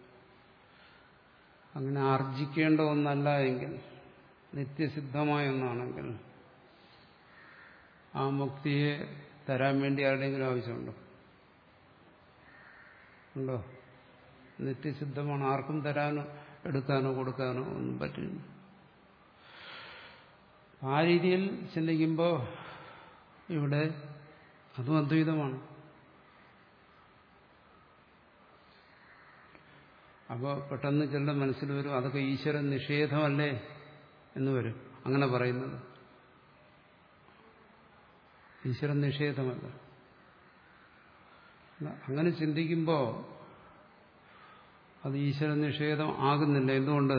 അങ്ങനെ ആർജിക്കേണ്ട ഒന്നല്ല എങ്കിൽ, നിത്യസിദ്ധമായ ഒന്നാണെങ്കിൽ ആ മുക്തിയെ തരാൻ വേണ്ടി ആരുടെയെങ്കിലും ആവശ്യമുണ്ടോ? ഉണ്ടോ? നിത്യസിദ്ധമാണ്. ആർക്കും തരാനോ എടുക്കാനോ കൊടുക്കാനോ ഒന്നും പറ്റില്ല. ആ രീതിയിൽ ചിന്തിക്കുമ്പോൾ ഇവിടെ അതും അദ്വൈതമാണ്. അപ്പോൾ പെട്ടെന്ന് ചിലരുടെ മനസ്സിൽ വരും അതൊക്കെ ഈശ്വരൻ നിഷേധമല്ലേ എന്ന് വരും. അങ്ങനെ പറയുന്നത് ഈശ്വരൻ നിഷേധമല്ല. അങ്ങനെ ചിന്തിക്കുമ്പോൾ അത് ഈശ്വരൻ നിഷേധം ആകുന്നില്ല. എന്തുകൊണ്ട്?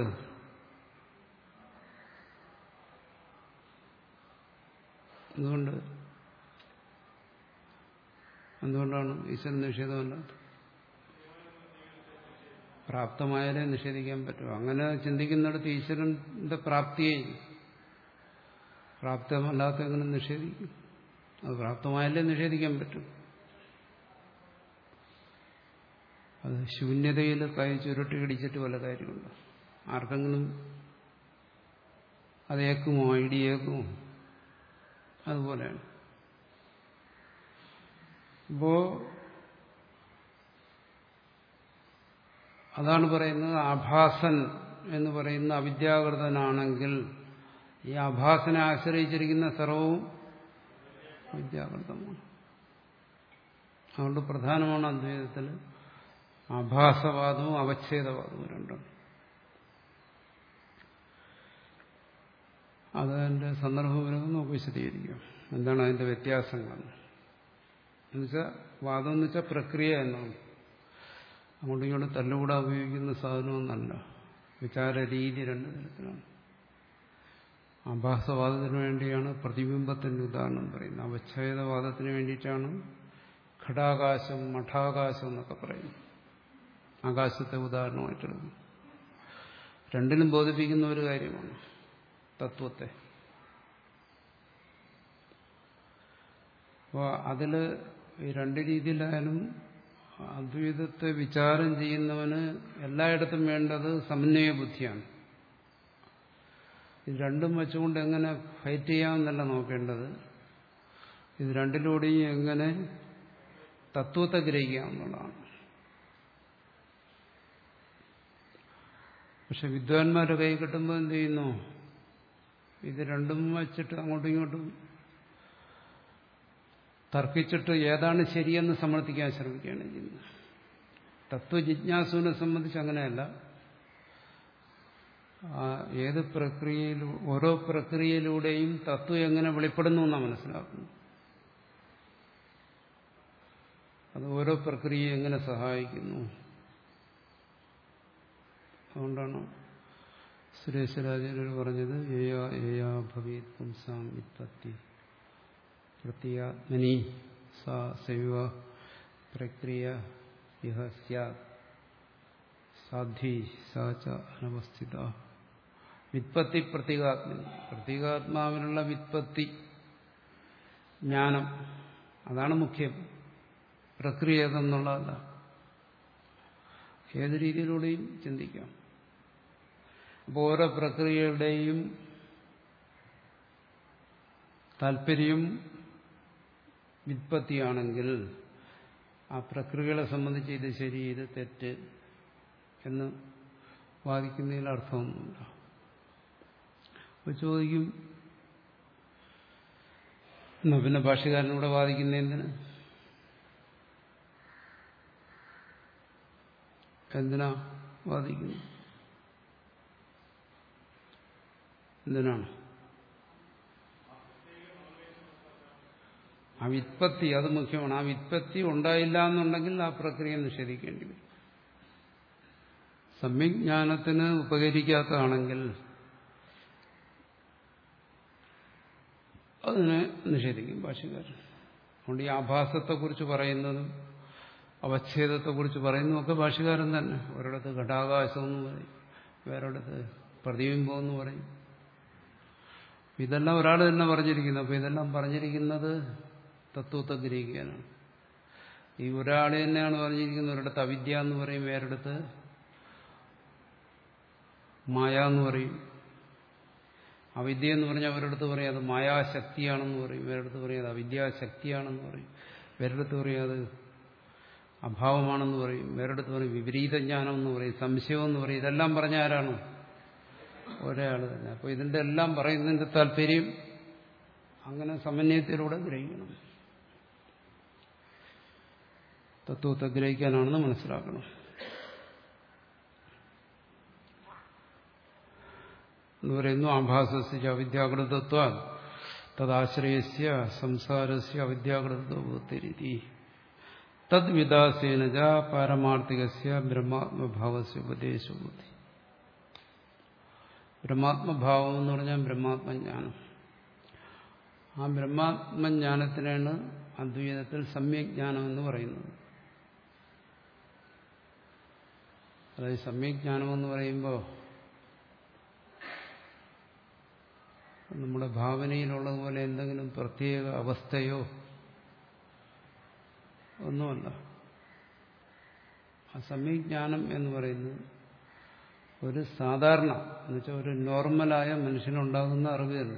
എന്തുകൊണ്ട് എന്തുകൊണ്ടാണ് ഈശ്വരൻ നിഷേധമല്ലാത്തത്? പ്രാപ്തമായാലേ നിഷേധിക്കാൻ പറ്റും. അങ്ങനെ ചിന്തിക്കുന്നിടത്ത് ഈശ്വരന്റെ പ്രാപ്തിയെ പ്രാപ്തമല്ലാത്ത എങ്ങനെ നിഷേധിക്കും? അത് പ്രാപ്തമായാലേ നിഷേധിക്കാൻ പറ്റും. അത് ശൂന്യതയിൽ കൈ ചുരുട്ടി ഇടിച്ചിട്ട് വല്ല കാര്യമുണ്ട്? ആർക്കെങ്കിലും അത് ഏക്കുമോ? ഇടി ഏക്കുമോ? അതുപോലെയാണ്. അപ്പോ അതാണ് പറയുന്നത്, ആഭാസൻ എന്ന് പറയുന്ന അവിദ്യാകൃതനാണെങ്കിൽ ഈ ആഭാസനെ ആശ്രയിച്ചിരിക്കുന്ന സർവവും വിദ്യാകൃതമാണ്. അതുകൊണ്ട് പ്രധാനമാണ് അദ്വൈതത്തിൽ ആഭാസവാദവും അവച്ഛേദവാദവും രണ്ടും. അതിന്റെ സന്ദർഭപരവും നമുക്ക് വിശദീകരിക്കാം. എന്താണ് അതിന്റെ വ്യത്യാസങ്ങൾ എന്നുവെച്ചാൽ വാദം എന്ന് വെച്ചാൽ പ്രക്രിയ എന്നാണ്. അങ്ങോട്ടും ഇങ്ങോട്ടും തല്ലുകൂടാൻ ഉപയോഗിക്കുന്ന സാധനമൊന്നല്ല. വിചാര രീതി രണ്ട് തരത്തിലാണ്. ആഭാസവാദത്തിന് വേണ്ടിയാണ് പ്രതിബിംബത്തിന്റെ ഉദാഹരണം പറയുന്നത്. അവച്ഛേദവാദത്തിന് വേണ്ടിയിട്ടാണ് ഘടാകാശം മഠാകാശം എന്നൊക്കെ പറയുന്നത്. ആകാശത്തെ ഉദാഹരണമായിട്ടെടുക്കും. രണ്ടിലും ബോധിപ്പിക്കുന്ന ഒരു കാര്യമാണ് തത്വത്തെ. അപ്പോൾ അതിൽ ഈ രണ്ട് രീതിയിലായാലും അദ്വൈതത്തെ വിചാരം ചെയ്യുന്നവന് എല്ലായിടത്തും വേണ്ടത് സമന്വയ ബുദ്ധിയാണ്. ഇത് രണ്ടും വെച്ചുകൊണ്ട് എങ്ങനെ ഫൈറ്റ് ചെയ്യാമെന്നല്ല നോക്കേണ്ടത്, ഇത് രണ്ടിലൂടെയും എങ്ങനെ തത്വത്തെ ഗ്രഹിക്കാമെന്നുള്ളതാണ്. പക്ഷെ വിദ്വാൻമാരുടെ കൈ കിട്ടുമ്പോൾ എന്ത് ചെയ്യുന്നു? ഇത് രണ്ടും വച്ചിട്ട് അങ്ങോട്ടും ഇങ്ങോട്ടും തർക്കിച്ചിട്ട് ഏതാണ് ശരിയെന്ന് സമർത്ഥിക്കാൻ ശ്രമിക്കുകയാണ് ചെയ്യുന്നത്. തത്വജിജ്ഞാസുവിനെ സംബന്ധിച്ച് അങ്ങനെയല്ല. ഏത് പ്രക്രിയയിലും ഓരോ പ്രക്രിയയിലൂടെയും തത്വം എങ്ങനെ വെളിപ്പെടുന്നു എന്നാണ് മനസ്സിലാക്കുന്നത്. അത് ഓരോ പ്രക്രിയയെ എങ്ങനെ സഹായിക്കുന്നു. അതുകൊണ്ടാണ് സുരേശ്വരാചാര്യർ പറഞ്ഞത് ഏയാ ഏയാ ഭവേത് പുംസാം വിത്പത്തി പ്രത്യാത്മനി സാ സൈവ പ്രക്രിയ ഇഹ സ്യാത് സാധ്വി സാ ച അനവസ്ഥിത. വിത്പത്തി പ്രത്യേകാത്മനി, പ്രത്യേകാത്മാവിനുള്ള വിത്പത്തി ജ്ഞാനം, അതാണ് മുഖ്യം. പ്രക്രിയ ഏതെന്നുള്ളതല്ല. ഏത് രീതിയിലൂടെയും ചിന്തിക്കാം. അപ്പോൾ ഓരോ പ്രക്രിയയുടെയും താല്പര്യം വിത്പത്തിയാണെങ്കിൽ ആ പ്രക്രിയകളെ സംബന്ധിച്ച് ഇത് ശരി ഇത് തെറ്റ് എന്ന് വാദിക്കുന്നതിൽ അർത്ഥമൊന്നുമില്ല. അപ്പോൾ ചോദിക്കും, എന്നാ പിന്നെ ഭാഷ്യകാരനൂടെ വാദിക്കുന്നതിന് എന്തിനാ വാദിക്കുന്നു? എന്തിനാണ്? ആ വിത്പത്തി അത് മുഖ്യമാണ്. ആ വിത്പത്തി ഉണ്ടായില്ല എന്നുണ്ടെങ്കിൽ ആ പ്രക്രിയ നിഷേധിക്കേണ്ടി വരും. സമ്യജ്ഞാനത്തിന് ഉപകരിക്കാത്തതാണെങ്കിൽ അതിനെ നിഷേധിക്കും ഭാഷ്യകാരൻ. അതുകൊണ്ട് ഈ ആഭാസത്തെക്കുറിച്ച് പറയുന്നതും അവച്ഛേദത്തെക്കുറിച്ച് പറയുന്നതുമൊക്കെ ഭാഷ്യകാരൻ തന്നെ. ഒരിടത്ത് ഘടാകാശം എന്ന് പറയും, വേറൊരിടത്ത് പ്രതിബിംബം എന്ന് പറയും. ഇതെല്ലാം ഒരാൾ തന്നെ പറഞ്ഞിരിക്കുന്നു. അപ്പോൾ ഇതെല്ലാം പറഞ്ഞിരിക്കുന്നത് തത്വത്തെ ഗ്രഹിക്കാനാണ്. ഈ ഒരാൾ തന്നെയാണ് പറഞ്ഞിരിക്കുന്നത്. ഒരിടത്ത് അവിദ്യ എന്ന് പറയും, വേറൊരിടത്ത് മായ എന്ന് പറയും. അവിദ്യ എന്ന് പറഞ്ഞാൽ ഒരിടത്ത് പറയും അത് മായാശക്തിയാണെന്ന് പറയും, വേറെടുത്ത് പറയും അത് അവിദ്യാശക്തിയാണെന്ന് പറയും, വേറെടുത്ത് പറയും അത് അഭാവമാണെന്ന് പറയും, വേറെടുത്ത് പറയും വിപരീത ജ്ഞാനം എന്ന് പറയും, സംശയം എന്ന് പറയും. ഇതെല്ലാം പറഞ്ഞ ആരാണ്? ഒരാൾ തന്നെ. അപ്പോൾ ഇതിന്റെ എല്ലാം പറയുന്നതിന്റെ താല്പര്യം അങ്ങനെ സമന്വയത്തിലൂടെ ഗ്രഹിക്കണം. തത്വത്തെ ഗ്രഹിക്കാനാണെന്ന് മനസ്സിലാക്കണം. എന്ന് പറയുന്നു ആഭാസസ്യ അവിദ്യാകൃതത്വ തദാശ്രയസ്യ സംസാരസ്യ അവിദ്യാകൃതത്വരീതി തദ്വിദാസേന പാരമാർത്ഥികസ്യ ബ്രഹ്മാത്മഭാവസ്യ ഉപദേശബുദ്ധി. ബ്രഹ്മാത്മഭാവം എന്ന് പറഞ്ഞാൽ ബ്രഹ്മാത്മജ്ഞാനം. ആ ബ്രഹ്മാത്മജ്ഞാനത്തിനാണ് അദ്വൈതത്തിൽ സമ്യജ്ഞാനം എന്ന് പറയുന്നത്. അതായത് സമ്യജ്ഞാനം എന്ന് പറയുമ്പോൾ നമ്മുടെ ഭാവനയിലുള്ളതുപോലെ എന്തെങ്കിലും പ്രത്യേക അവസ്ഥയോ ഒന്നുമല്ല. ആ സമ്യജ്ഞാനം എന്ന് പറയുന്നത് ഒരു സാധാരണ എന്നുവെച്ചാൽ ഒരു നോർമലായ മനുഷ്യനുണ്ടാകുന്ന അറിവ് തന്നെ.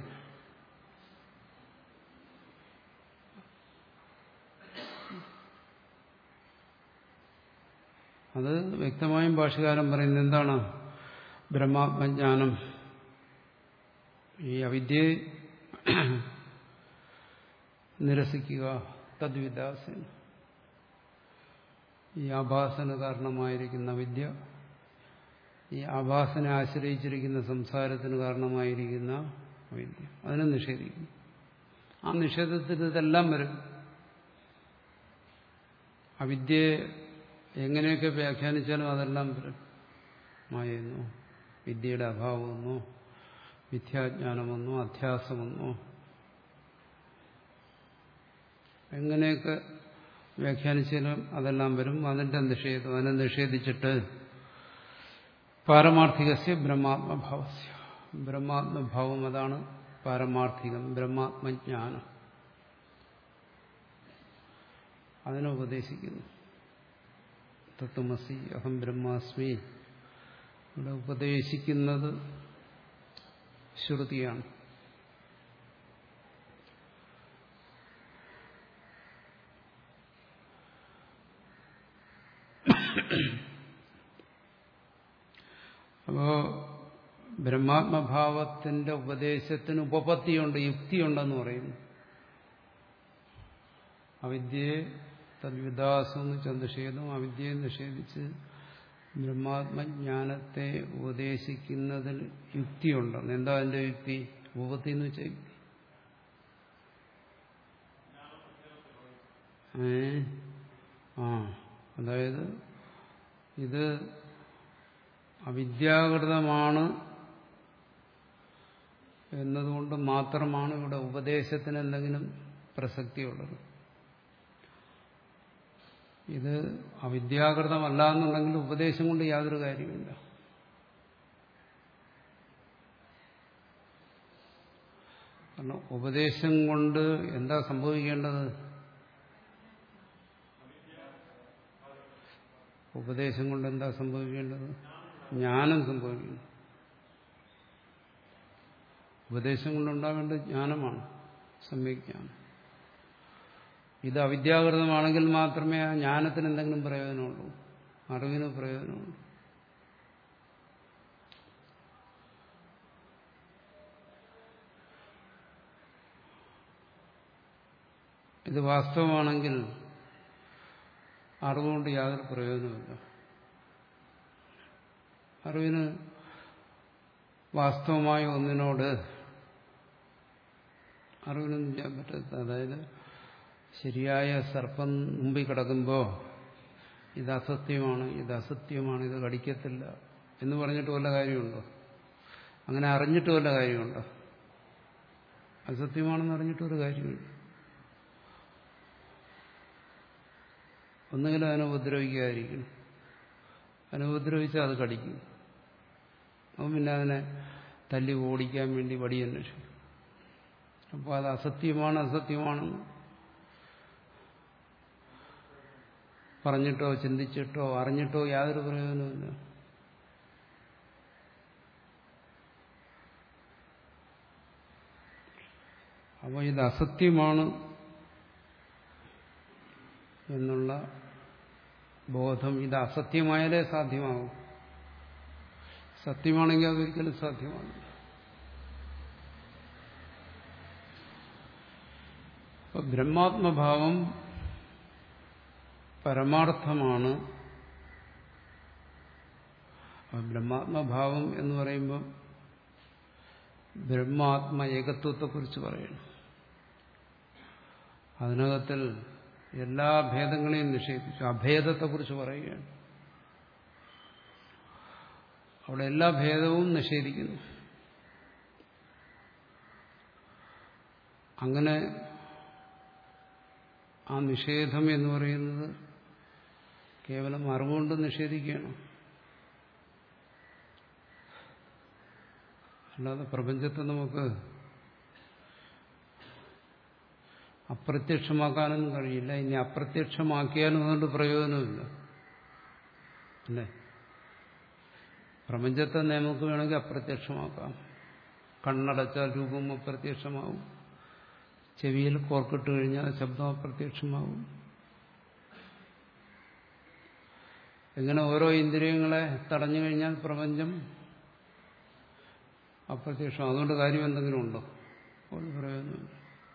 അത് വ്യക്തമായും ഭാഷ്യകാരൻ പറയുന്നത് എന്താണ്? ബ്രഹ്മാത്മജ്ഞാനം ഈ അവിദ്യയെ നിരസിക്കുക. തദ്വിദാസന ഈ ആഭാസന കാരണമായിരിക്കുന്ന വിദ്യ, ഈ ആഭാസനെ ആശ്രയിച്ചിരിക്കുന്ന സംസാരത്തിന് കാരണമായിരിക്കുന്ന വിദ്യ, അതിനെ നിഷേധിക്കുന്നു. ആ നിഷേധത്തിൽ ഇതെല്ലാം വരും. അവിദ്യയെ എങ്ങനെയൊക്കെ വ്യാഖ്യാനിച്ചാലും അതെല്ലാം വരും. മായെന്നോ വിദ്യയുടെ അഭാവമെന്നോ മിഥ്യാജ്ഞാനമെന്നോ അധ്യാസമെന്നോ എങ്ങനെയൊക്കെ വ്യാഖ്യാനിച്ചാലും അതെല്ലാം വരും. അതിന്റെ നിഷേധം, അതിനെ നിഷേധിച്ചിട്ട് പാരമാർത്ഥികസ്യ ബ്രഹ്മാത്മഭാവസ്യ, ബ്രഹ്മാത്മഭാവം അതാണ് പാരമാർത്ഥികം, ബ്രഹ്മാത്മജ്ഞാനം, അതിനെ ഉപദേശിക്കുന്നു. തത്വമസി അഹം ബ്രഹ്മാസ്മി ഇവിടെ ഉപദേശിക്കുന്നത് ശ്രുതിയാണ്. അപ്പോ ബ്രഹ്മാത്മഭാവത്തിന്റെ ഉപദേശത്തിന് ഉപപത്തിയുണ്ട്, യുക്തിയുണ്ടെന്ന് പറയുന്നു. അവിദ്യയെ തദ്വിദാസം നിഷേധം, അവിദ്യയെ നിഷേധിച്ച് ബ്രഹ്മാത്മജ്ഞാനത്തെ ഉപദേശിക്കുന്നതിൽ യുക്തിയുണ്ടെന്ന്. എന്താ അതിന്റെ യുക്തി? ഉപപത്തി എന്ന് വെച്ചാൽ യുക്തി. ഏ ആ അതായത് ഇത് അവിദ്യാകൃതമാണ് എന്നതുകൊണ്ട് മാത്രമാണ് ഇവിടെ ഉപദേശത്തിന് എന്തെങ്കിലും പ്രസക്തിയുള്ളത്. ഇത് അവിദ്യാകൃതമല്ല എന്നുണ്ടെങ്കിൽ ഉപദേശം കൊണ്ട് യാതൊരു കാര്യമില്ല. കാരണം ഉപദേശം കൊണ്ട് എന്താ സംഭവിക്കേണ്ടത്? ഉപദേശം കൊണ്ട് എന്താ സംഭവിക്കേണ്ടത്? ജ്ഞാനം സംഭവിക്കുന്നു. ഉപദേശം കൊണ്ടുണ്ടാകേണ്ടത് ജ്ഞാനമാണ്, സമ്യജ്ഞാനം. ഇത് അവിദ്യാകൃതമാണെങ്കിൽ മാത്രമേ ആ ജ്ഞാനത്തിന് എന്തെങ്കിലും പ്രയോജനമുള്ളൂ, അറിവിന് പ്രയോജനമുള്ളൂ. ഇത് വാസ്തവമാണെങ്കിൽ അറിവുകൊണ്ട് യാതൊരു പ്രയോജനമില്ല. അറിവിന് വാസ്തവമായ ഒന്നിനോട് അറിവിനൊന്നും ചെയ്യാൻ പറ്റാത്ത, അതായത് ശരിയായ സർപ്പം മുമ്പിൽ കിടക്കുമ്പോൾ ഇത് അസത്യമാണ്, ഇത് അസത്യമാണ്, ഇത് കടിക്കത്തില്ല എന്ന് പറഞ്ഞിട്ട് വല്ല കാര്യമുണ്ടോ? അങ്ങനെ അറിഞ്ഞിട്ട് വല്ല കാര്യമുണ്ടോ? അസത്യമാണെന്ന് അറിഞ്ഞിട്ടൊരു കാര്യമില്ല. ഒന്നുകിലും അതിനെ ഉപദ്രവിക്കാതിരിക്കണം. അതിനെ ഉപദ്രവിച്ചാൽ അത് കടിക്കും. അപ്പം പിന്നെ അതിനെ തല്ലി ഓടിക്കാൻ വേണ്ടി വടി അന്വേഷിക്കും. അപ്പോൾ അത് അസത്യമാണ് അസത്യമാണെന്ന് പറഞ്ഞിട്ടോ ചിന്തിച്ചിട്ടോ അറിഞ്ഞിട്ടോ യാതൊരു പ്രയോജനവുമില്ല. അപ്പോൾ ഇത് അസത്യമാണ് എന്നുള്ള ബോധം, ഇത് അസത്യമായാലേ സാധ്യമാകും. സത്യമാണെങ്കിൽ അതൊരിക്കലും സാധ്യമാണ്. അപ്പൊ ബ്രഹ്മാത്മഭാവം പരമാർത്ഥമാണ്. ബ്രഹ്മാത്മഭാവം എന്ന് പറയുമ്പോൾ ബ്രഹ്മാത്മ ഏകത്വത്തെക്കുറിച്ച് പറയണം. അതിനകത്തിൽ എല്ലാ ഭേദങ്ങളെയും നിഷേധിച്ചു അഭേദത്തെക്കുറിച്ച് പറയുകയാണ്. അവിടെ എല്ലാ ഭേദവും നിഷേധിക്കുന്നു. അങ്ങനെ ആ നിഷേധം എന്ന് പറയുന്നത് കേവലം അറിവുകൊണ്ട് നിഷേധിക്കുകയാണ്. അല്ലാതെ പ്രപഞ്ചത്തെ നമുക്ക് അപ്രത്യക്ഷമാക്കാനൊന്നും കഴിയില്ല. ഇനി അപ്രത്യക്ഷമാക്കിയാലും അതുകൊണ്ട് പ്രയോജനമില്ല അല്ലേ? പ്രപഞ്ചത്തെ നമുക്ക് വേണമെങ്കിൽ അപ്രത്യക്ഷമാക്കാം. കണ്ണടച്ചാൽ രൂപം അപ്രത്യക്ഷമാവും, ചെവിയിൽ കോർക്കിട്ട് കഴിഞ്ഞാൽ ശബ്ദം അപ്രത്യക്ഷമാവും. ഇങ്ങനെ ഓരോ ഇന്ദ്രിയങ്ങളെ തടഞ്ഞു കഴിഞ്ഞാൽ പ്രപഞ്ചം അപ്രത്യക്ഷം. അതുകൊണ്ട് കാര്യം എന്തെങ്കിലും ഉണ്ടോ? ഒരു പ്രയോജനമില്ല.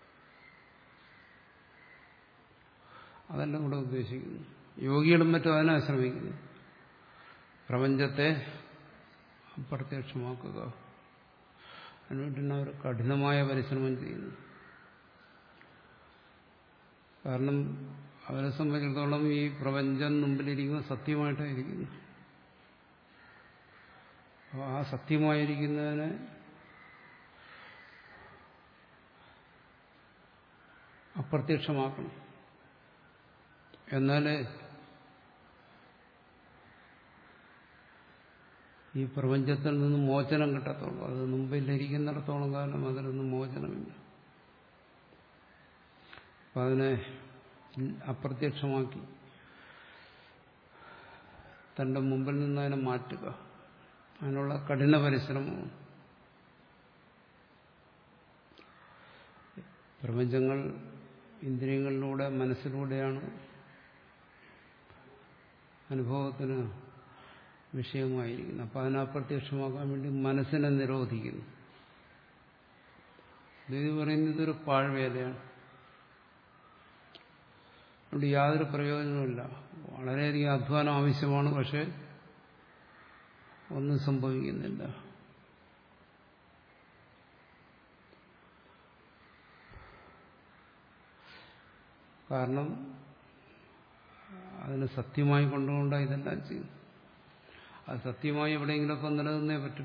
അതല്ല ഇവിടെ ഉദ്ദേശിക്കുന്നു. യോഗികളും മറ്റും അതിനെ ശ്രമിക്കുന്നു. പ്രപഞ്ചത്തെ അപ്രത്യക്ഷമാക്കുക. അതിനുവേണ്ടി അവർ കഠിനമായ പരിശ്രമം ചെയ്യുന്നു. കാരണം അവരെ സംബന്ധിച്ചിടത്തോളം ഈ പ്രപഞ്ചം മുമ്പിലിരിക്കുന്ന സത്യമായിട്ടായിരിക്കുന്നു. അപ്പോൾ ആ സത്യമായിരിക്കുന്നതിനെ അപ്രത്യക്ഷമാക്കണം. എന്നാലേ ഈ പ്രപഞ്ചത്തിൽ നിന്ന് മോചനം കിട്ടത്തുള്ളൂ. അത് മുമ്പിലിരിക്കുന്നിടത്തോളം കാലം അതിൽ നിന്ന് മോചനമില്ല. അപ്പം അതിനെ അപ്രത്യക്ഷമാക്കി തന്റെ മുമ്പിൽ നിന്ന് അതിനെ മാറ്റുക, അതിനുള്ള കഠിന പരിശ്രമമാണ്. പ്രപഞ്ചങ്ങൾ ഇന്ദ്രിയങ്ങളിലൂടെ മനസ്സിലൂടെയാണ് അനുഭവത്തിന് വിഷയമായിരിക്കുന്നത്. അപ്പം അതിനെ അപ്രത്യക്ഷമാക്കാൻ വേണ്ടി മനസ്സിനെ നിരോധിക്കുന്നു. ഇത് പറയുന്നത് ഇതൊരു പാഴ്വേലയാണ്. അതുകൊണ്ട് യാതൊരു പ്രയോജനവുമില്ല. വളരെയധികം അധ്വാനം ആവശ്യമാണ്, പക്ഷെ ഒന്നും സംഭവിക്കുന്നില്ല. കാരണം അതിനെ സത്യമായി കൊണ്ടുകൊണ്ടാണ് ഇതെല്ലാം ചെയ്യും. അത് സത്യമായി എവിടെയെങ്കിലുമൊക്കെ നിലനിന്നേ പറ്റും.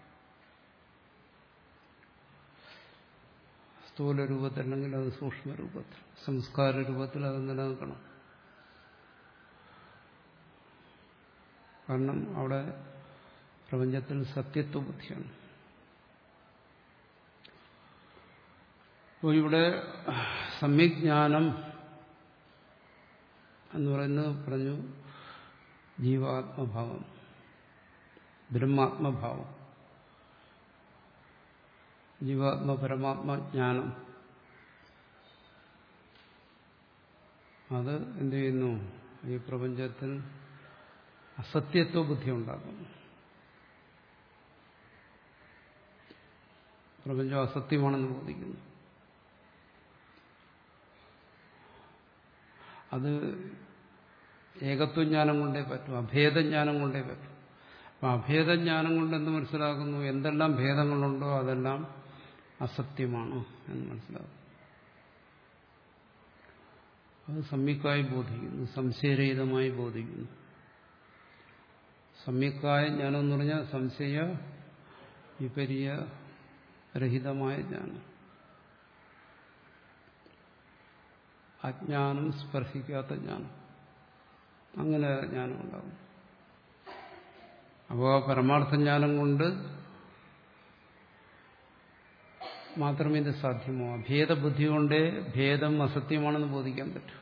സ്ഥൂല രൂപത്തിൽ അല്ലെങ്കിൽ അത് സൂക്ഷ്മ രൂപത്തിൽ, സംസ്കാര രൂപത്തിൽ അത് നിലനിൽക്കണം. കാരണം അവിടെ പ്രപഞ്ചത്തിൽ സത്യത്വ ബുദ്ധിയാണ്. അപ്പോൾ ഇവിടെ സമ്യജ്ഞാനം എന്ന് പറയുന്നത് പറഞ്ഞു ജീവാത്മഭാവം, ബ്രഹ്മാത്മഭാവം, ജീവാത്മ പരമാത്മജ്ഞാനം. അത് എന്ത് ചെയ്യുന്നു? ഈ പ്രപഞ്ചത്തിൽ അസത്യത്വ ബുദ്ധി ഉണ്ടാക്കുന്നു. പ്രപഞ്ചം അസത്യമാണെന്ന് ബോധിക്കുന്നു. അത് ഏകത്വജ്ഞാനം കൊണ്ടേ പറ്റും, അഭേദജ്ഞാനം കൊണ്ടേ പറ്റും. അപ്പം അഭേദജ്ഞാനം കൊണ്ട് എന്ത് മനസ്സിലാക്കുന്നു? എന്തെല്ലാം ഭേദങ്ങളുണ്ടോ അതെല്ലാം അസത്യമാണ് എന്ന് മനസ്സിലാക്കുന്നു. അത് സമ്യക്കായി ബോധിക്കുന്നു, സംശയരഹിതമായി ബോധിക്കുന്നു. സമ്യക്കായ ജ്ഞാനം എന്ന് പറഞ്ഞാൽ സംശയ വിപരീയ രഹിതമായ ജ്ഞാനം. അജ്ഞാനം സ്പർശിക്കാത്ത ജ്ഞാനം, അങ്ങനെ ജ്ഞാനം ഉണ്ടാകും. അപ്പോൾ ആ പരമാർത്ഥ ജ്ഞാനം കൊണ്ട് മാത്രമേ ഇത് സാധ്യമോ. ഭേദബുദ്ധി കൊണ്ടേ ഭേദം അസത്യമാണെന്ന് ബോധിക്കാൻ പറ്റും.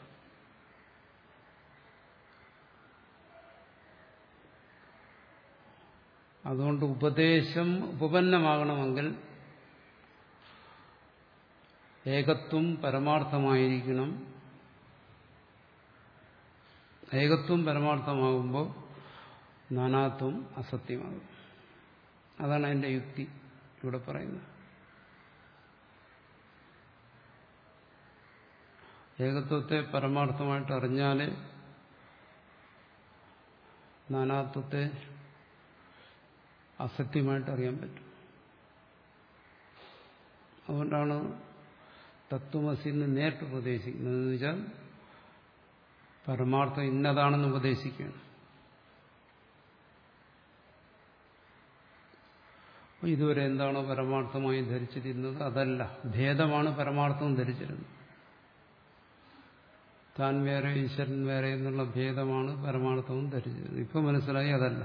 അതുകൊണ്ട് ഉപദേശം ഉപപന്നമാകണമെങ്കിൽ ഏകത്വം പരമാർത്ഥമായിരിക്കണം. ഏകത്വം പരമാർത്ഥമാകുമ്പോൾ നാനാത്വം അസത്യമാകും. അതാണ് അതിൻ്റെ യുക്തി ഇവിടെ പറയുന്നത്. ഏകത്വത്തെ പരമാർത്ഥമായിട്ട് അറിഞ്ഞാലേ നാനാത്വത്തെ അസത്യമായിട്ട് അറിയാൻ പറ്റും. അതുകൊണ്ടാണ് തത്വമസി എന്ന് നേരിട്ട് ഉപദേശിക്കുന്നത്. എന്ന് വെച്ചാൽ പരമാർത്ഥം ഇന്നതാണെന്ന് ഉപദേശിക്കുകയാണ്. അപ്പോൾ ഇതുവരെ എന്താണോ പരമാർത്ഥമായി ധരിച്ചിരുന്നത് അതല്ല, ഭേദമാണ് പരമാർത്ഥം ധരിച്ചിരുന്നത്. താൻ വേറെ ഈശ്വരൻ വേറെ എന്നുള്ള ഭേദമാണ് പരമാർത്ഥവും ധരിച്ചിരുന്നത്. ഇപ്പൊ മനസ്സിലായി അതല്ല,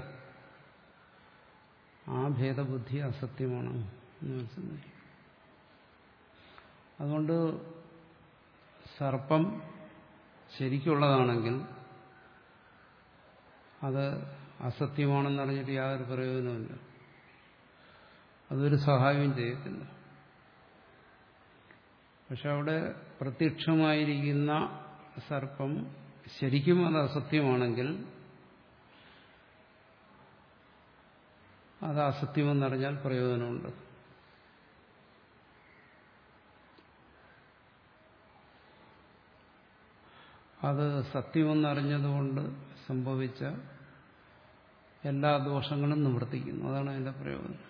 ആ ഭേദബുദ്ധി അസത്യമാണ് എന്ന് മനസ്സിലായി. അതുകൊണ്ട് സർപ്പം ശരിക്കുള്ളതാണെങ്കിൽ അത് അസത്യമാണെന്നറിഞ്ഞിട്ട് യാതൊരു പ്രയോജനമില്ല, അതൊരു സഹായവും ചെയ്യത്തില്ല. പക്ഷെ അവിടെ പ്രത്യക്ഷമായിരിക്കുന്ന സർപ്പം ശരിക്കും അത് അസത്യമാണെങ്കിൽ അത് അസത്യമെന്നറിഞ്ഞാൽ പ്രയോജനമുണ്ട്. അത് സത്യമെന്നറിഞ്ഞതുകൊണ്ട് സംഭവിച്ച എല്ലാ ദോഷങ്ങളും നിവർത്തിക്കുന്നു. അതാണ് അതിന്റെ പ്രയോജനം.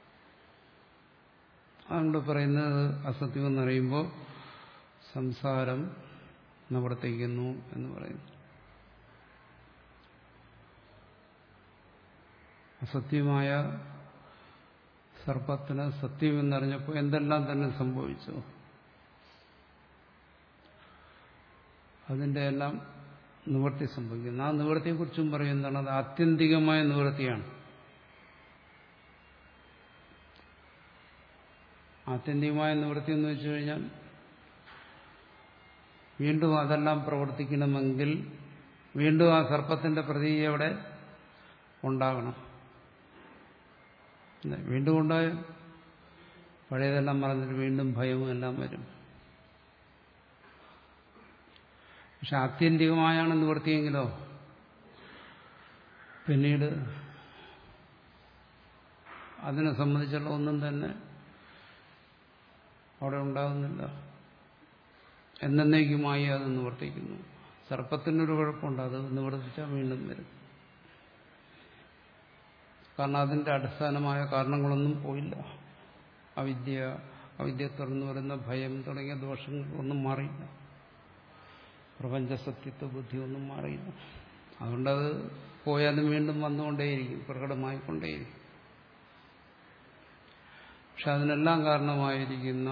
അതുകൊണ്ട് പറയുന്നത് അസത്യമെന്നറിയുമ്പോൾ സംസാരം നിവർത്തിക്കുന്നു എന്ന് പറയുന്നു. അസത്യമായ സർപ്പത്തിന് സത്യമെന്നറിഞ്ഞപ്പോൾ എന്തെല്ലാം തന്നെ സംഭവിച്ചു, അതിന്റെ എല്ലാം നിവൃത്തി സംഭവിക്കുന്നു. ആ നിവൃത്തിയെക്കുറിച്ചും പറയുന്നതാണ്, അത് ആത്യന്തികമായ നിവൃത്തിയാണ്. ആത്യന്തികമായ നിവൃത്തി എന്ന് വെച്ചു കഴിഞ്ഞാൽ വീണ്ടും അതെല്ലാം പ്രവർത്തിക്കണമെങ്കിൽ വീണ്ടും ആ സർപ്പത്തിന്റെ പ്രതീതി അവിടെ ഉണ്ടാകണം. വീണ്ടും ഉണ്ടായ പഴയതെല്ലാം മറന്നിട്ട് വീണ്ടും ഭയവും എല്ലാം വരും. പക്ഷെ ആത്യന്തികമായാണ് നിവൃത്തിയെങ്കിലോ പിന്നീട് അതിനെ സംബന്ധിച്ചുള്ള ഒന്നും തന്നെ അവിടെ ഉണ്ടാകുന്നില്ല. എന്നേക്കുമായി അത് നിവർത്തിക്കുന്നു. സർപ്പത്തിനൊരു കുഴപ്പമുണ്ട്, അത് നിവർത്തിച്ചാൽ വീണ്ടും വരും. കാരണം അതിന്റെ അടിസ്ഥാനമായ കാരണങ്ങളൊന്നും പോയില്ല. അവിദ്യ, അവിദ്യ തുറന്നു വരുന്ന ഭയം തുടങ്ങിയ ദോഷങ്ങളൊന്നും മാറിയില്ല. പ്രപഞ്ചസത്യത്വ ബുദ്ധിയൊന്നും മാറിയില്ല. അതുകൊണ്ടത് പോയാലും വീണ്ടും വന്നുകൊണ്ടേയിരിക്കും, പ്രകടമായിക്കൊണ്ടേയിരിക്കും. പക്ഷെ അതിനെല്ലാം കാരണമായിരിക്കുന്ന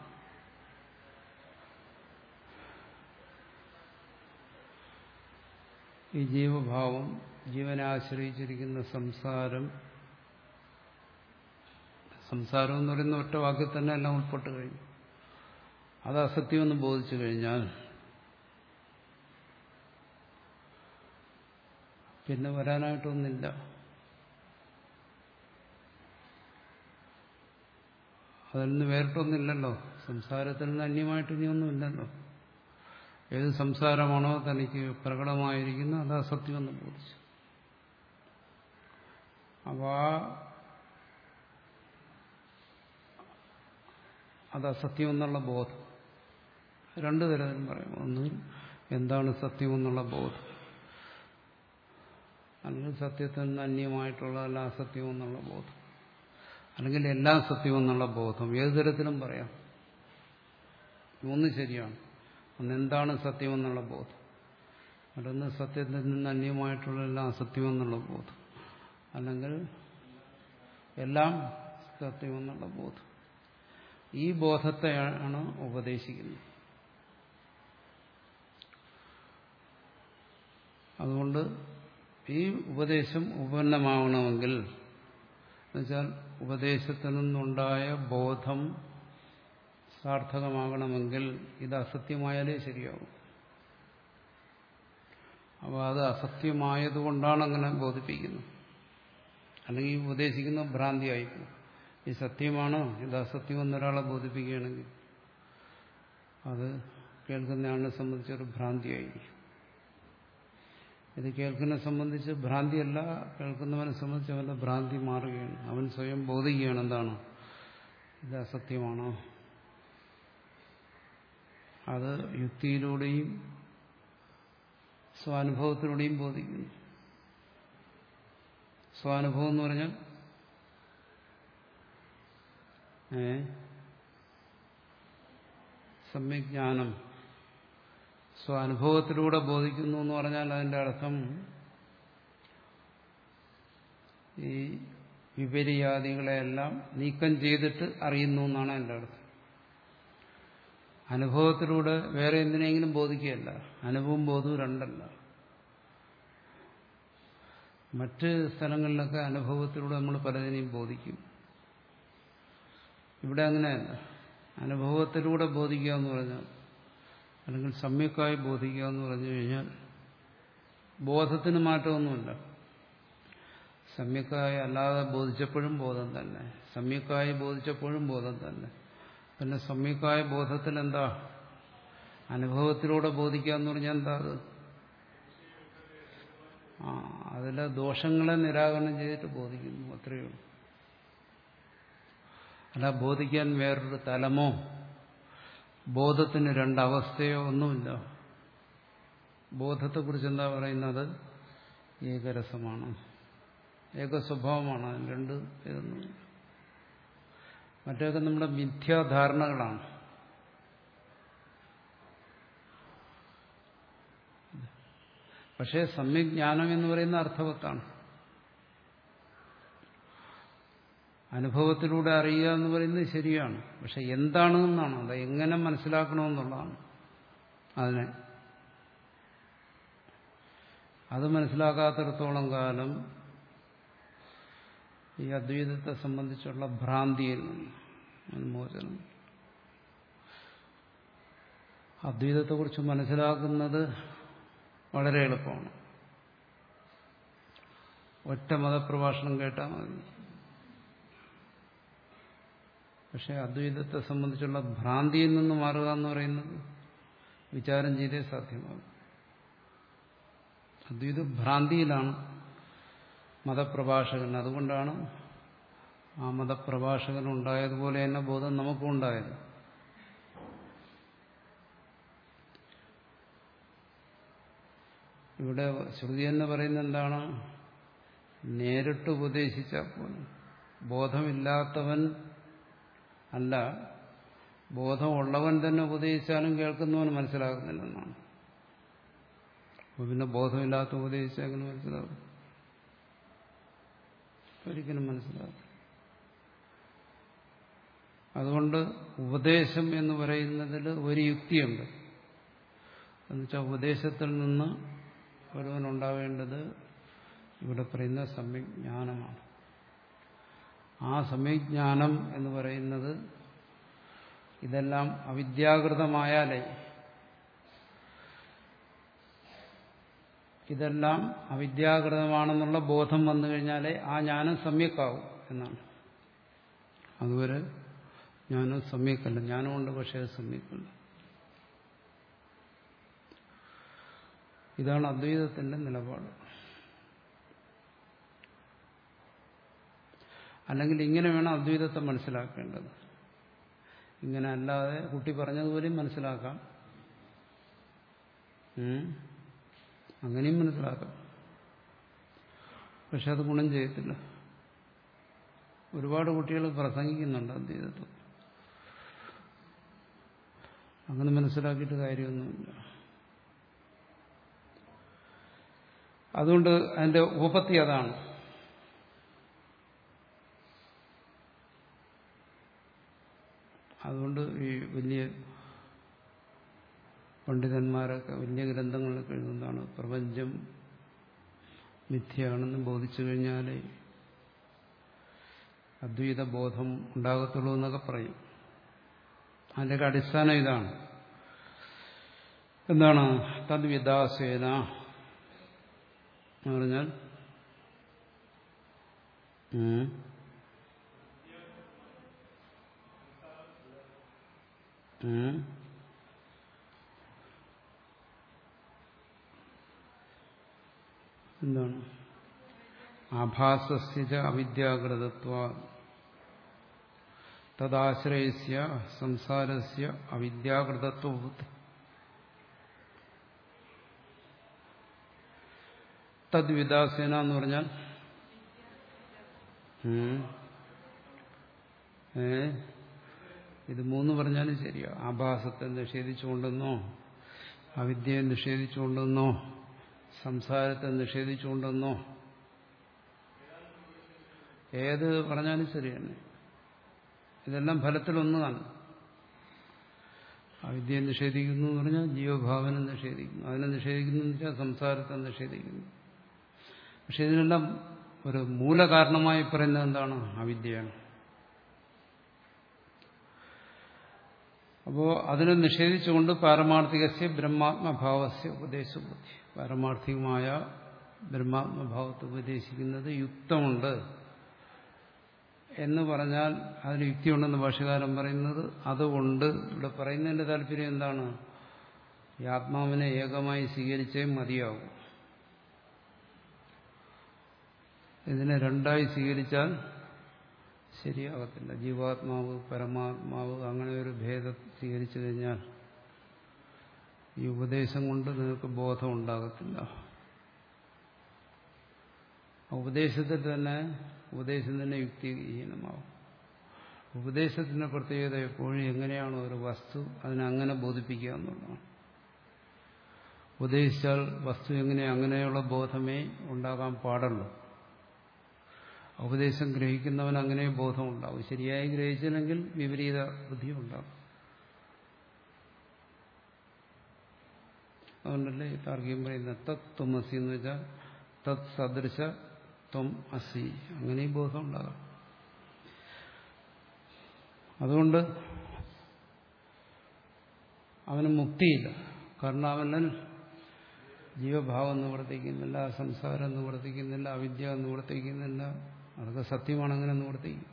ഈ ജീവഭാവം, ജീവനെ ആശ്രയിച്ചിരിക്കുന്ന സംസാരം, സംസാരം എന്ന് പറയുന്ന ഒറ്റ വാക്കിൽ തന്നെ എല്ലാം ഉൾപ്പെട്ട് കഴിഞ്ഞു. അത് അസത്യമെന്ന് ബോധിച്ചു കഴിഞ്ഞാൽ പിന്നെ വരാനായിട്ടൊന്നില്ല. അതിൽ നിന്ന് വേറിട്ടൊന്നില്ലല്ലോ, സംസാരത്തിൽ നിന്ന് അന്യമായിട്ട് ഇനിയൊന്നുമില്ലല്ലോ. ഏത് സംസാരമാണോ തനിക്ക് പ്രകടമായിരിക്കുന്നത് അത് അസത്യമെന്ന് ബോധിച്ചു. അപ്പോൾ ആ അത് അസത്യമെന്നുള്ള ബോധം രണ്ടു തരത്തിലും പറയും. ഒന്ന്, എന്താണ് സത്യമെന്നുള്ള ബോധം, അല്ലെങ്കിൽ സത്യത്തിൽ നിന്ന് അന്യമായിട്ടുള്ള എല്ലാം അസത്യമെന്നുള്ള ബോധം, അല്ലെങ്കിൽ എല്ലാം സത്യമെന്നുള്ള ബോധം. ഏതു തരത്തിലും പറയാം, മൂന്ന് ശരിയാണ്. ഒന്ന് എന്താണ് സത്യമെന്നുള്ള ബോധം, മറ്റൊന്ന് സത്യത്തിൽ നിന്ന് അന്യമായിട്ടുള്ള എല്ലാം അസത്യമെന്നുള്ള ബോധം, അല്ലെങ്കിൽ എല്ലാം സത്യമെന്നുള്ള ബോധം. ഈ ബോധത്തെയാണ് ഉപദേശിക്കുന്നത്. അതുകൊണ്ട് ഈ ഉപദേശം ഉപന്നമാവണമെങ്കിൽ, എന്നുവെച്ചാൽ ഉപദേശത്തിൽ നിന്നുണ്ടായ ബോധം സാർത്ഥകമാകണമെങ്കിൽ ഇത് അസത്യമായാലേ ശരിയാവും. അപ്പോൾ അത് അസത്യമായതുകൊണ്ടാണ് അങ്ങനെ ബോധിപ്പിക്കുന്നത്. അല്ലെങ്കിൽ ഉപദേശിക്കുന്ന ഭ്രാന്തിയായിപ്പോകും. ഈ സത്യമാണോ ഇത് അസത്യമെന്നൊരാളെ ബോധിപ്പിക്കുകയാണെങ്കിൽ അത് കേൾക്കുന്നയാളിനെ സംബന്ധിച്ചൊരു ഭ്രാന്തിയായിരിക്കും. ഇത് കേൾക്കുന്നതിനെ സംബന്ധിച്ച് ഭ്രാന്തിയല്ല, കേൾക്കുന്നവനെ സംബന്ധിച്ച് അവന്റെ ഭ്രാന്തി മാറുകയാണ്. അവൻ സ്വയം ബോധിക്കുകയാണ് എന്താണ് ഇത് അസത്യമാണോ. അത് യുക്തിയിലൂടെയും സ്വാനുഭവത്തിലൂടെയും ബോധിക്കുന്നു. സ്വാനുഭവം എന്ന് പറഞ്ഞാൽ ഏ സമ്യജ്ഞാനം സ്വാനുഭവത്തിലൂടെ ബോധിക്കുന്നു എന്ന് പറഞ്ഞാൽ അതിന്റെ അർത്ഥം ഈ വിപര്യാദികളെയെല്ലാം നീക്കം ചെയ്തിട്ട് അറിയുന്നു എന്നാണ് എൻ്റെ അർത്ഥം. അനുഭവത്തിലൂടെ വേറെ എന്തിനെങ്കിലും ബോധിക്കുകയല്ല. അനുഭവം ബോധവും രണ്ടല്ല. മറ്റ് സ്ഥലങ്ങളിലൊക്കെ അനുഭവത്തിലൂടെ നമ്മൾ പലതിനെയും ബോധിക്കും. ഇവിടെ അങ്ങനെയല്ല. അനുഭവത്തിലൂടെ ബോധിക്കുക എന്ന് പറഞ്ഞാൽ, അല്ലെങ്കിൽ സമ്യക്കായി ബോധിക്കുക എന്ന് പറഞ്ഞു കഴിഞ്ഞാൽ ബോധത്തിന് മാറ്റമൊന്നുമില്ല. സമ്യക്കായി അല്ലാതെ ബോധിച്ചപ്പോഴും ബോധം തന്നെ, സമ്യക്കായി ബോധിച്ചപ്പോഴും ബോധം തന്നെ. പിന്നെ സമ്യക്കായ ബോധത്തിൽ എന്താ? അനുഭവത്തിലൂടെ ബോധിക്കുക എന്ന് പറഞ്ഞാൽ എന്താ? അത് ആ അതിലെ ദോഷങ്ങളെ നിരാകരണം ചെയ്തിട്ട് ബോധിക്കുന്നു, അത്രയേ ഉള്ളൂ. അല്ല ബോധിക്കാൻ വേറൊരു തലമോ ബോധത്തിന് രണ്ടവസ്ഥയോ ഒന്നുമില്ല. ബോധത്തെക്കുറിച്ച് എന്താ പറയുന്നത്? ഏകരസമാണ്, ഏകസ്വഭാവമാണ്. അതിന് രണ്ട് ഇതൊന്നുമില്ല. മറ്റൊക്കെ നമ്മുടെ മിഥ്യാധാരണകളാണ്. പക്ഷേ സമ്യജ്ഞാനം എന്ന് പറയുന്ന അർത്ഥവത്താണ്. അനുഭവത്തിലൂടെ അറിയുക എന്ന് പറയുന്നത് ശരിയാണ്. പക്ഷെ എന്താണെന്നാണ്, അത് എങ്ങനെ മനസ്സിലാക്കണമെന്നുള്ളതാണ്. അതിനെ അത് മനസ്സിലാക്കാത്തിടത്തോളം കാലം ഈ അദ്വൈതത്തെ സംബന്ധിച്ചുള്ള ഭ്രാന്തിയിൽ നിന്ന് മോചനം. അദ്വൈതത്തെക്കുറിച്ച് മനസ്സിലാക്കുന്നത് വളരെ എളുപ്പമാണ്. ഒറ്റ മതപ്രഭാഷണം കേട്ടാൽ മതി. പക്ഷെ അദ്വൈതത്തെ സംബന്ധിച്ചുള്ള ഭ്രാന്തിയിൽ നിന്ന് മാറുക എന്ന് പറയുന്നത് വിചാരം ചെയ്തേ സാധ്യമാകും. അദ്വൈത ഭ്രാന്തിയിലാണ് മതപ്രഭാഷകൻ. അതുകൊണ്ടാണ് ആ മതപ്രഭാഷകൻ ഉണ്ടായതുപോലെ തന്നെ ബോധം നമുക്കും ഉണ്ടായത്. ഇവിടെ ശ്രുതി എന്ന് പറയുന്നത് എന്താണ്? നേരിട്ട് ഉപദേശിച്ചാൽ പോലും ബോധമില്ലാത്തവൻ അല്ല, ബോധമുള്ളവൻ തന്നെ ഉപദേശിച്ചാലും കേൾക്കുന്നവൻ മനസ്സിലാക്കുന്നില്ലെന്നാണ്. അപ്പോൾ പിന്നെ ബോധമില്ലാത്ത ഉപദേശിച്ചാൽ എങ്ങനെ മനസ്സിലാകും? ഒരിക്കലും മനസ്സിലാകും. അതുകൊണ്ട് ഉപദേശം എന്ന് പറയുന്നതിൽ ഒരു യുക്തിയുണ്ട്. എന്നുവെച്ചാൽ ഉപദേശത്തിൽ നിന്ന് ഒരുവനുണ്ടാവേണ്ടത് ഇവിടെ പറയുന്ന സമ്യജ്ഞാനമാണ്. ആ സമ്യജ്ഞാനം എന്ന് പറയുന്നത് ഇതെല്ലാം അവിദ്യാകൃതമായാലേ, ഇതെല്ലാം അവിദ്യാകൃതമാണെന്നുള്ള ബോധം വന്നു കഴിഞ്ഞാലേ ആ ജ്ഞാനം സമ്യക്കാവും എന്നാണ്. അതുവരെ ജ്ഞാനം സമ്യക്കല്ല. ജ്ഞാനമുണ്ട്, പക്ഷേ അത് സമ്യക്കല്ല. ഇതാണ് അദ്വൈതത്തിന്റെ നിലപാട്. അല്ലെങ്കിൽ ഇങ്ങനെ വേണം അദ്വൈതത്തെ മനസ്സിലാക്കേണ്ടത്. ഇങ്ങനെ അല്ലാതെ കുട്ടി പറഞ്ഞതുപോലെയും മനസ്സിലാക്കാം, അങ്ങനെയും മനസ്സിലാക്കാം. പക്ഷെ അത് ഗുണം ചെയ്യത്തില്ല. ഒരുപാട് കുട്ടികൾ പ്രസംഗിക്കുന്നുണ്ട് അദ്വൈതത്തെ. അങ്ങനെ മനസ്സിലാക്കിയിട്ട് കാര്യമൊന്നുമില്ല. അതുകൊണ്ട് അതിന്റെ ഉപപത്തി അതാണ്. അതുകൊണ്ട് ഈ വലിയ പണ്ഡിതന്മാരൊക്കെ വലിയ ഗ്രന്ഥങ്ങളൊക്കെ എഴുതുന്നതാണ് പ്രപഞ്ചം മിഥ്യയാണെന്ന് ബോധിച്ചു കഴിഞ്ഞാലേ അദ്വൈത ബോധം ഉണ്ടാകത്തുള്ളൂ എന്നൊക്കെ പറയും. അതിൻ്റെയൊക്കെ അടിസ്ഥാനം ഇതാണ്. എന്താണ് തദ്വിദാസേന എന്ന് പറഞ്ഞാൽ എന്താണ്? ആഭാസസ്യ അവിദ്യാകൃതത്വാ തദാശ്രയസ്യ സംസാരസ്യ അവിദ്യാകൃതത്വ തദ്വിദാസേന എന്ന് പറഞ്ഞാൽ ഏ ഇത് മൂന്ന് പറഞ്ഞാലും ശരിയാ. ആഭാസത്തെ നിഷേധിച്ചുകൊണ്ടെന്നോ, അവിദ്യയെ നിഷേധിച്ചുകൊണ്ടെന്നോ, സംസാരത്തെ നിഷേധിച്ചുകൊണ്ടെന്നോ, ഏത് പറഞ്ഞാലും ശരി തന്നെ. ഇതെല്ലാം ഫലത്തിലൊന്നാണ്. അവിദ്യയെ നിഷേധിക്കുന്നു എന്ന് പറഞ്ഞാൽ ജീവഭാവന നിഷേധിക്കുന്നു, അതിനെ നിഷേധിക്കുന്നു എന്ന് വെച്ചാൽ സംസാരത്തെ നിഷേധിക്കുന്നു. പക്ഷെ ഇതിനെല്ലാം ഒരു മൂലകാരണമായി പറയുന്നത് എന്താണ്? അവിദ്യയാണ്. അപ്പോ അതിനെ നിഷേധിച്ചുകൊണ്ട് പാരമാർത്ഥികസ്യ ബ്രഹ്മാത്മഭാവസ്യ ഉപദേശബുദ്ധി, പാരമാർത്ഥികമായ ബ്രഹ്മാത്മഭാവത്തെ ഉപദേശിക്കുന്നത് യുക്തമുണ്ട് എന്ന് പറഞ്ഞാൽ അതിന് യുക്തിയുണ്ടെന്ന് ഭാഷ്യകാരൻ പറയുന്നത്. അതുകൊണ്ട് ഇവിടെ പറയുന്നതിന്റെ താല്പര്യം എന്താണ്? ഈ ആത്മാവിനെ ഏകമായി സ്വീകരിച്ചേ മതിയാവും. ഇതിനെ രണ്ടായി സ്വീകരിച്ചാൽ ശരിയാകത്തില്ല. ജീവാത്മാവ് പരമാത്മാവ് അങ്ങനെ ഒരു ഭേദം സ്വീകരിച്ചു കഴിഞ്ഞാൽ ഈ ഉപദേശം കൊണ്ട് നിങ്ങൾക്ക് ബോധം ഉണ്ടാകത്തില്ല. ഉപദേശത്തിൽ തന്നെ ഉപദേശം തന്നെ യുക്തിഹീനമാവും. ഉപദേശത്തിന്റെ പ്രത്യേകത എപ്പോഴും എങ്ങനെയാണ് ഒരു വസ്തു അതിനങ്ങനെ ബോധിപ്പിക്കുക എന്നുള്ളതാണ്. ഉപദേശിച്ചാൽ വസ്തു എങ്ങനെ അങ്ങനെയുള്ള ബോധമേ ഉണ്ടാകാൻ പാടുള്ളൂ. ഉപദേശം ഗ്രഹിക്കുന്നവൻ അങ്ങനെ ബോധം ഉണ്ടാവും. ശരിയായി ഗ്രഹിച്ചില്ലെങ്കിൽ വിപരീത ബുദ്ധി ഉണ്ടാകും. അതുകൊണ്ടല്ലേ താർക്കികം പറയുന്നത് തത് ത്വമസി എന്ന് വെച്ചാൽ തത് സദൃശ ത്വം അസി, അങ്ങനെയും ബോധം ഉണ്ടാകാം. അതുകൊണ്ട് അവന് മുക്തിയില്ല. കാരണം അവനിൽ ജീവഭാവം നിവർത്തിക്കുന്നില്ല, സംസാരം നിവർത്തിക്കുന്നില്ല, അവിദ്യ നിവർത്തിക്കുന്നില്ല. അതൊക്കെ സത്യമാണ്, അങ്ങനെ നിവർത്തിക്കും.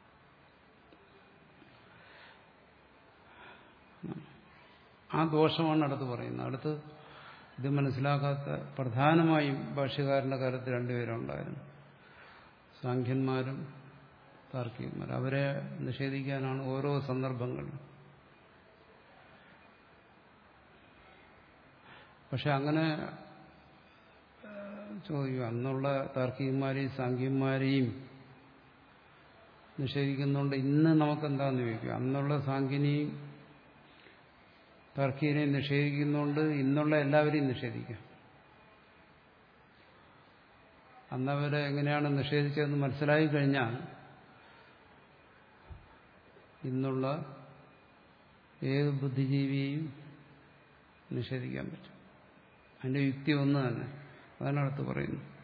ആ ദോഷമാണ് അടുത്ത് പറയുന്നത്. അടുത്ത് ഇത് മനസ്സിലാക്കാത്ത പ്രധാനമായും ഭാഷ്യകാരന്റെ കാലത്ത് രണ്ടുപേരുണ്ടായിരുന്നു, സാഖ്യന്മാരും താർക്കികന്മാരും. അവരെ നിഷേധിക്കാനാണ് ഓരോ സന്ദർഭങ്ങളിലും. പക്ഷെ അങ്ങനെ ചോദിക്കും, അന്നുള്ള താർക്കികന്മാരെയും സാഖ്യന്മാരെയും നിഷേധിക്കുന്നുണ്ട് ഇന്ന് നമുക്കെന്താന്ന് ചോദിക്കും. അന്നുള്ള സാഖ്യനെയും താർക്കികനെയും നിഷേധിക്കുന്നുണ്ട് ഇന്നുള്ള എല്ലാവരെയും നിഷേധിക്കാം. അന്നവരെ എങ്ങനെയാണ് നിഷേധിച്ചതെന്ന് മനസ്സിലായി കഴിഞ്ഞാൽ ഇന്നുള്ള ഏത് ബുദ്ധിജീവിയെയും നിഷേധിക്കാൻ പറ്റും. അതിന്റെ യുക്തി ഒന്ന് തന്നെ. അതാണ് അടുത്ത് പറയുന്നത്.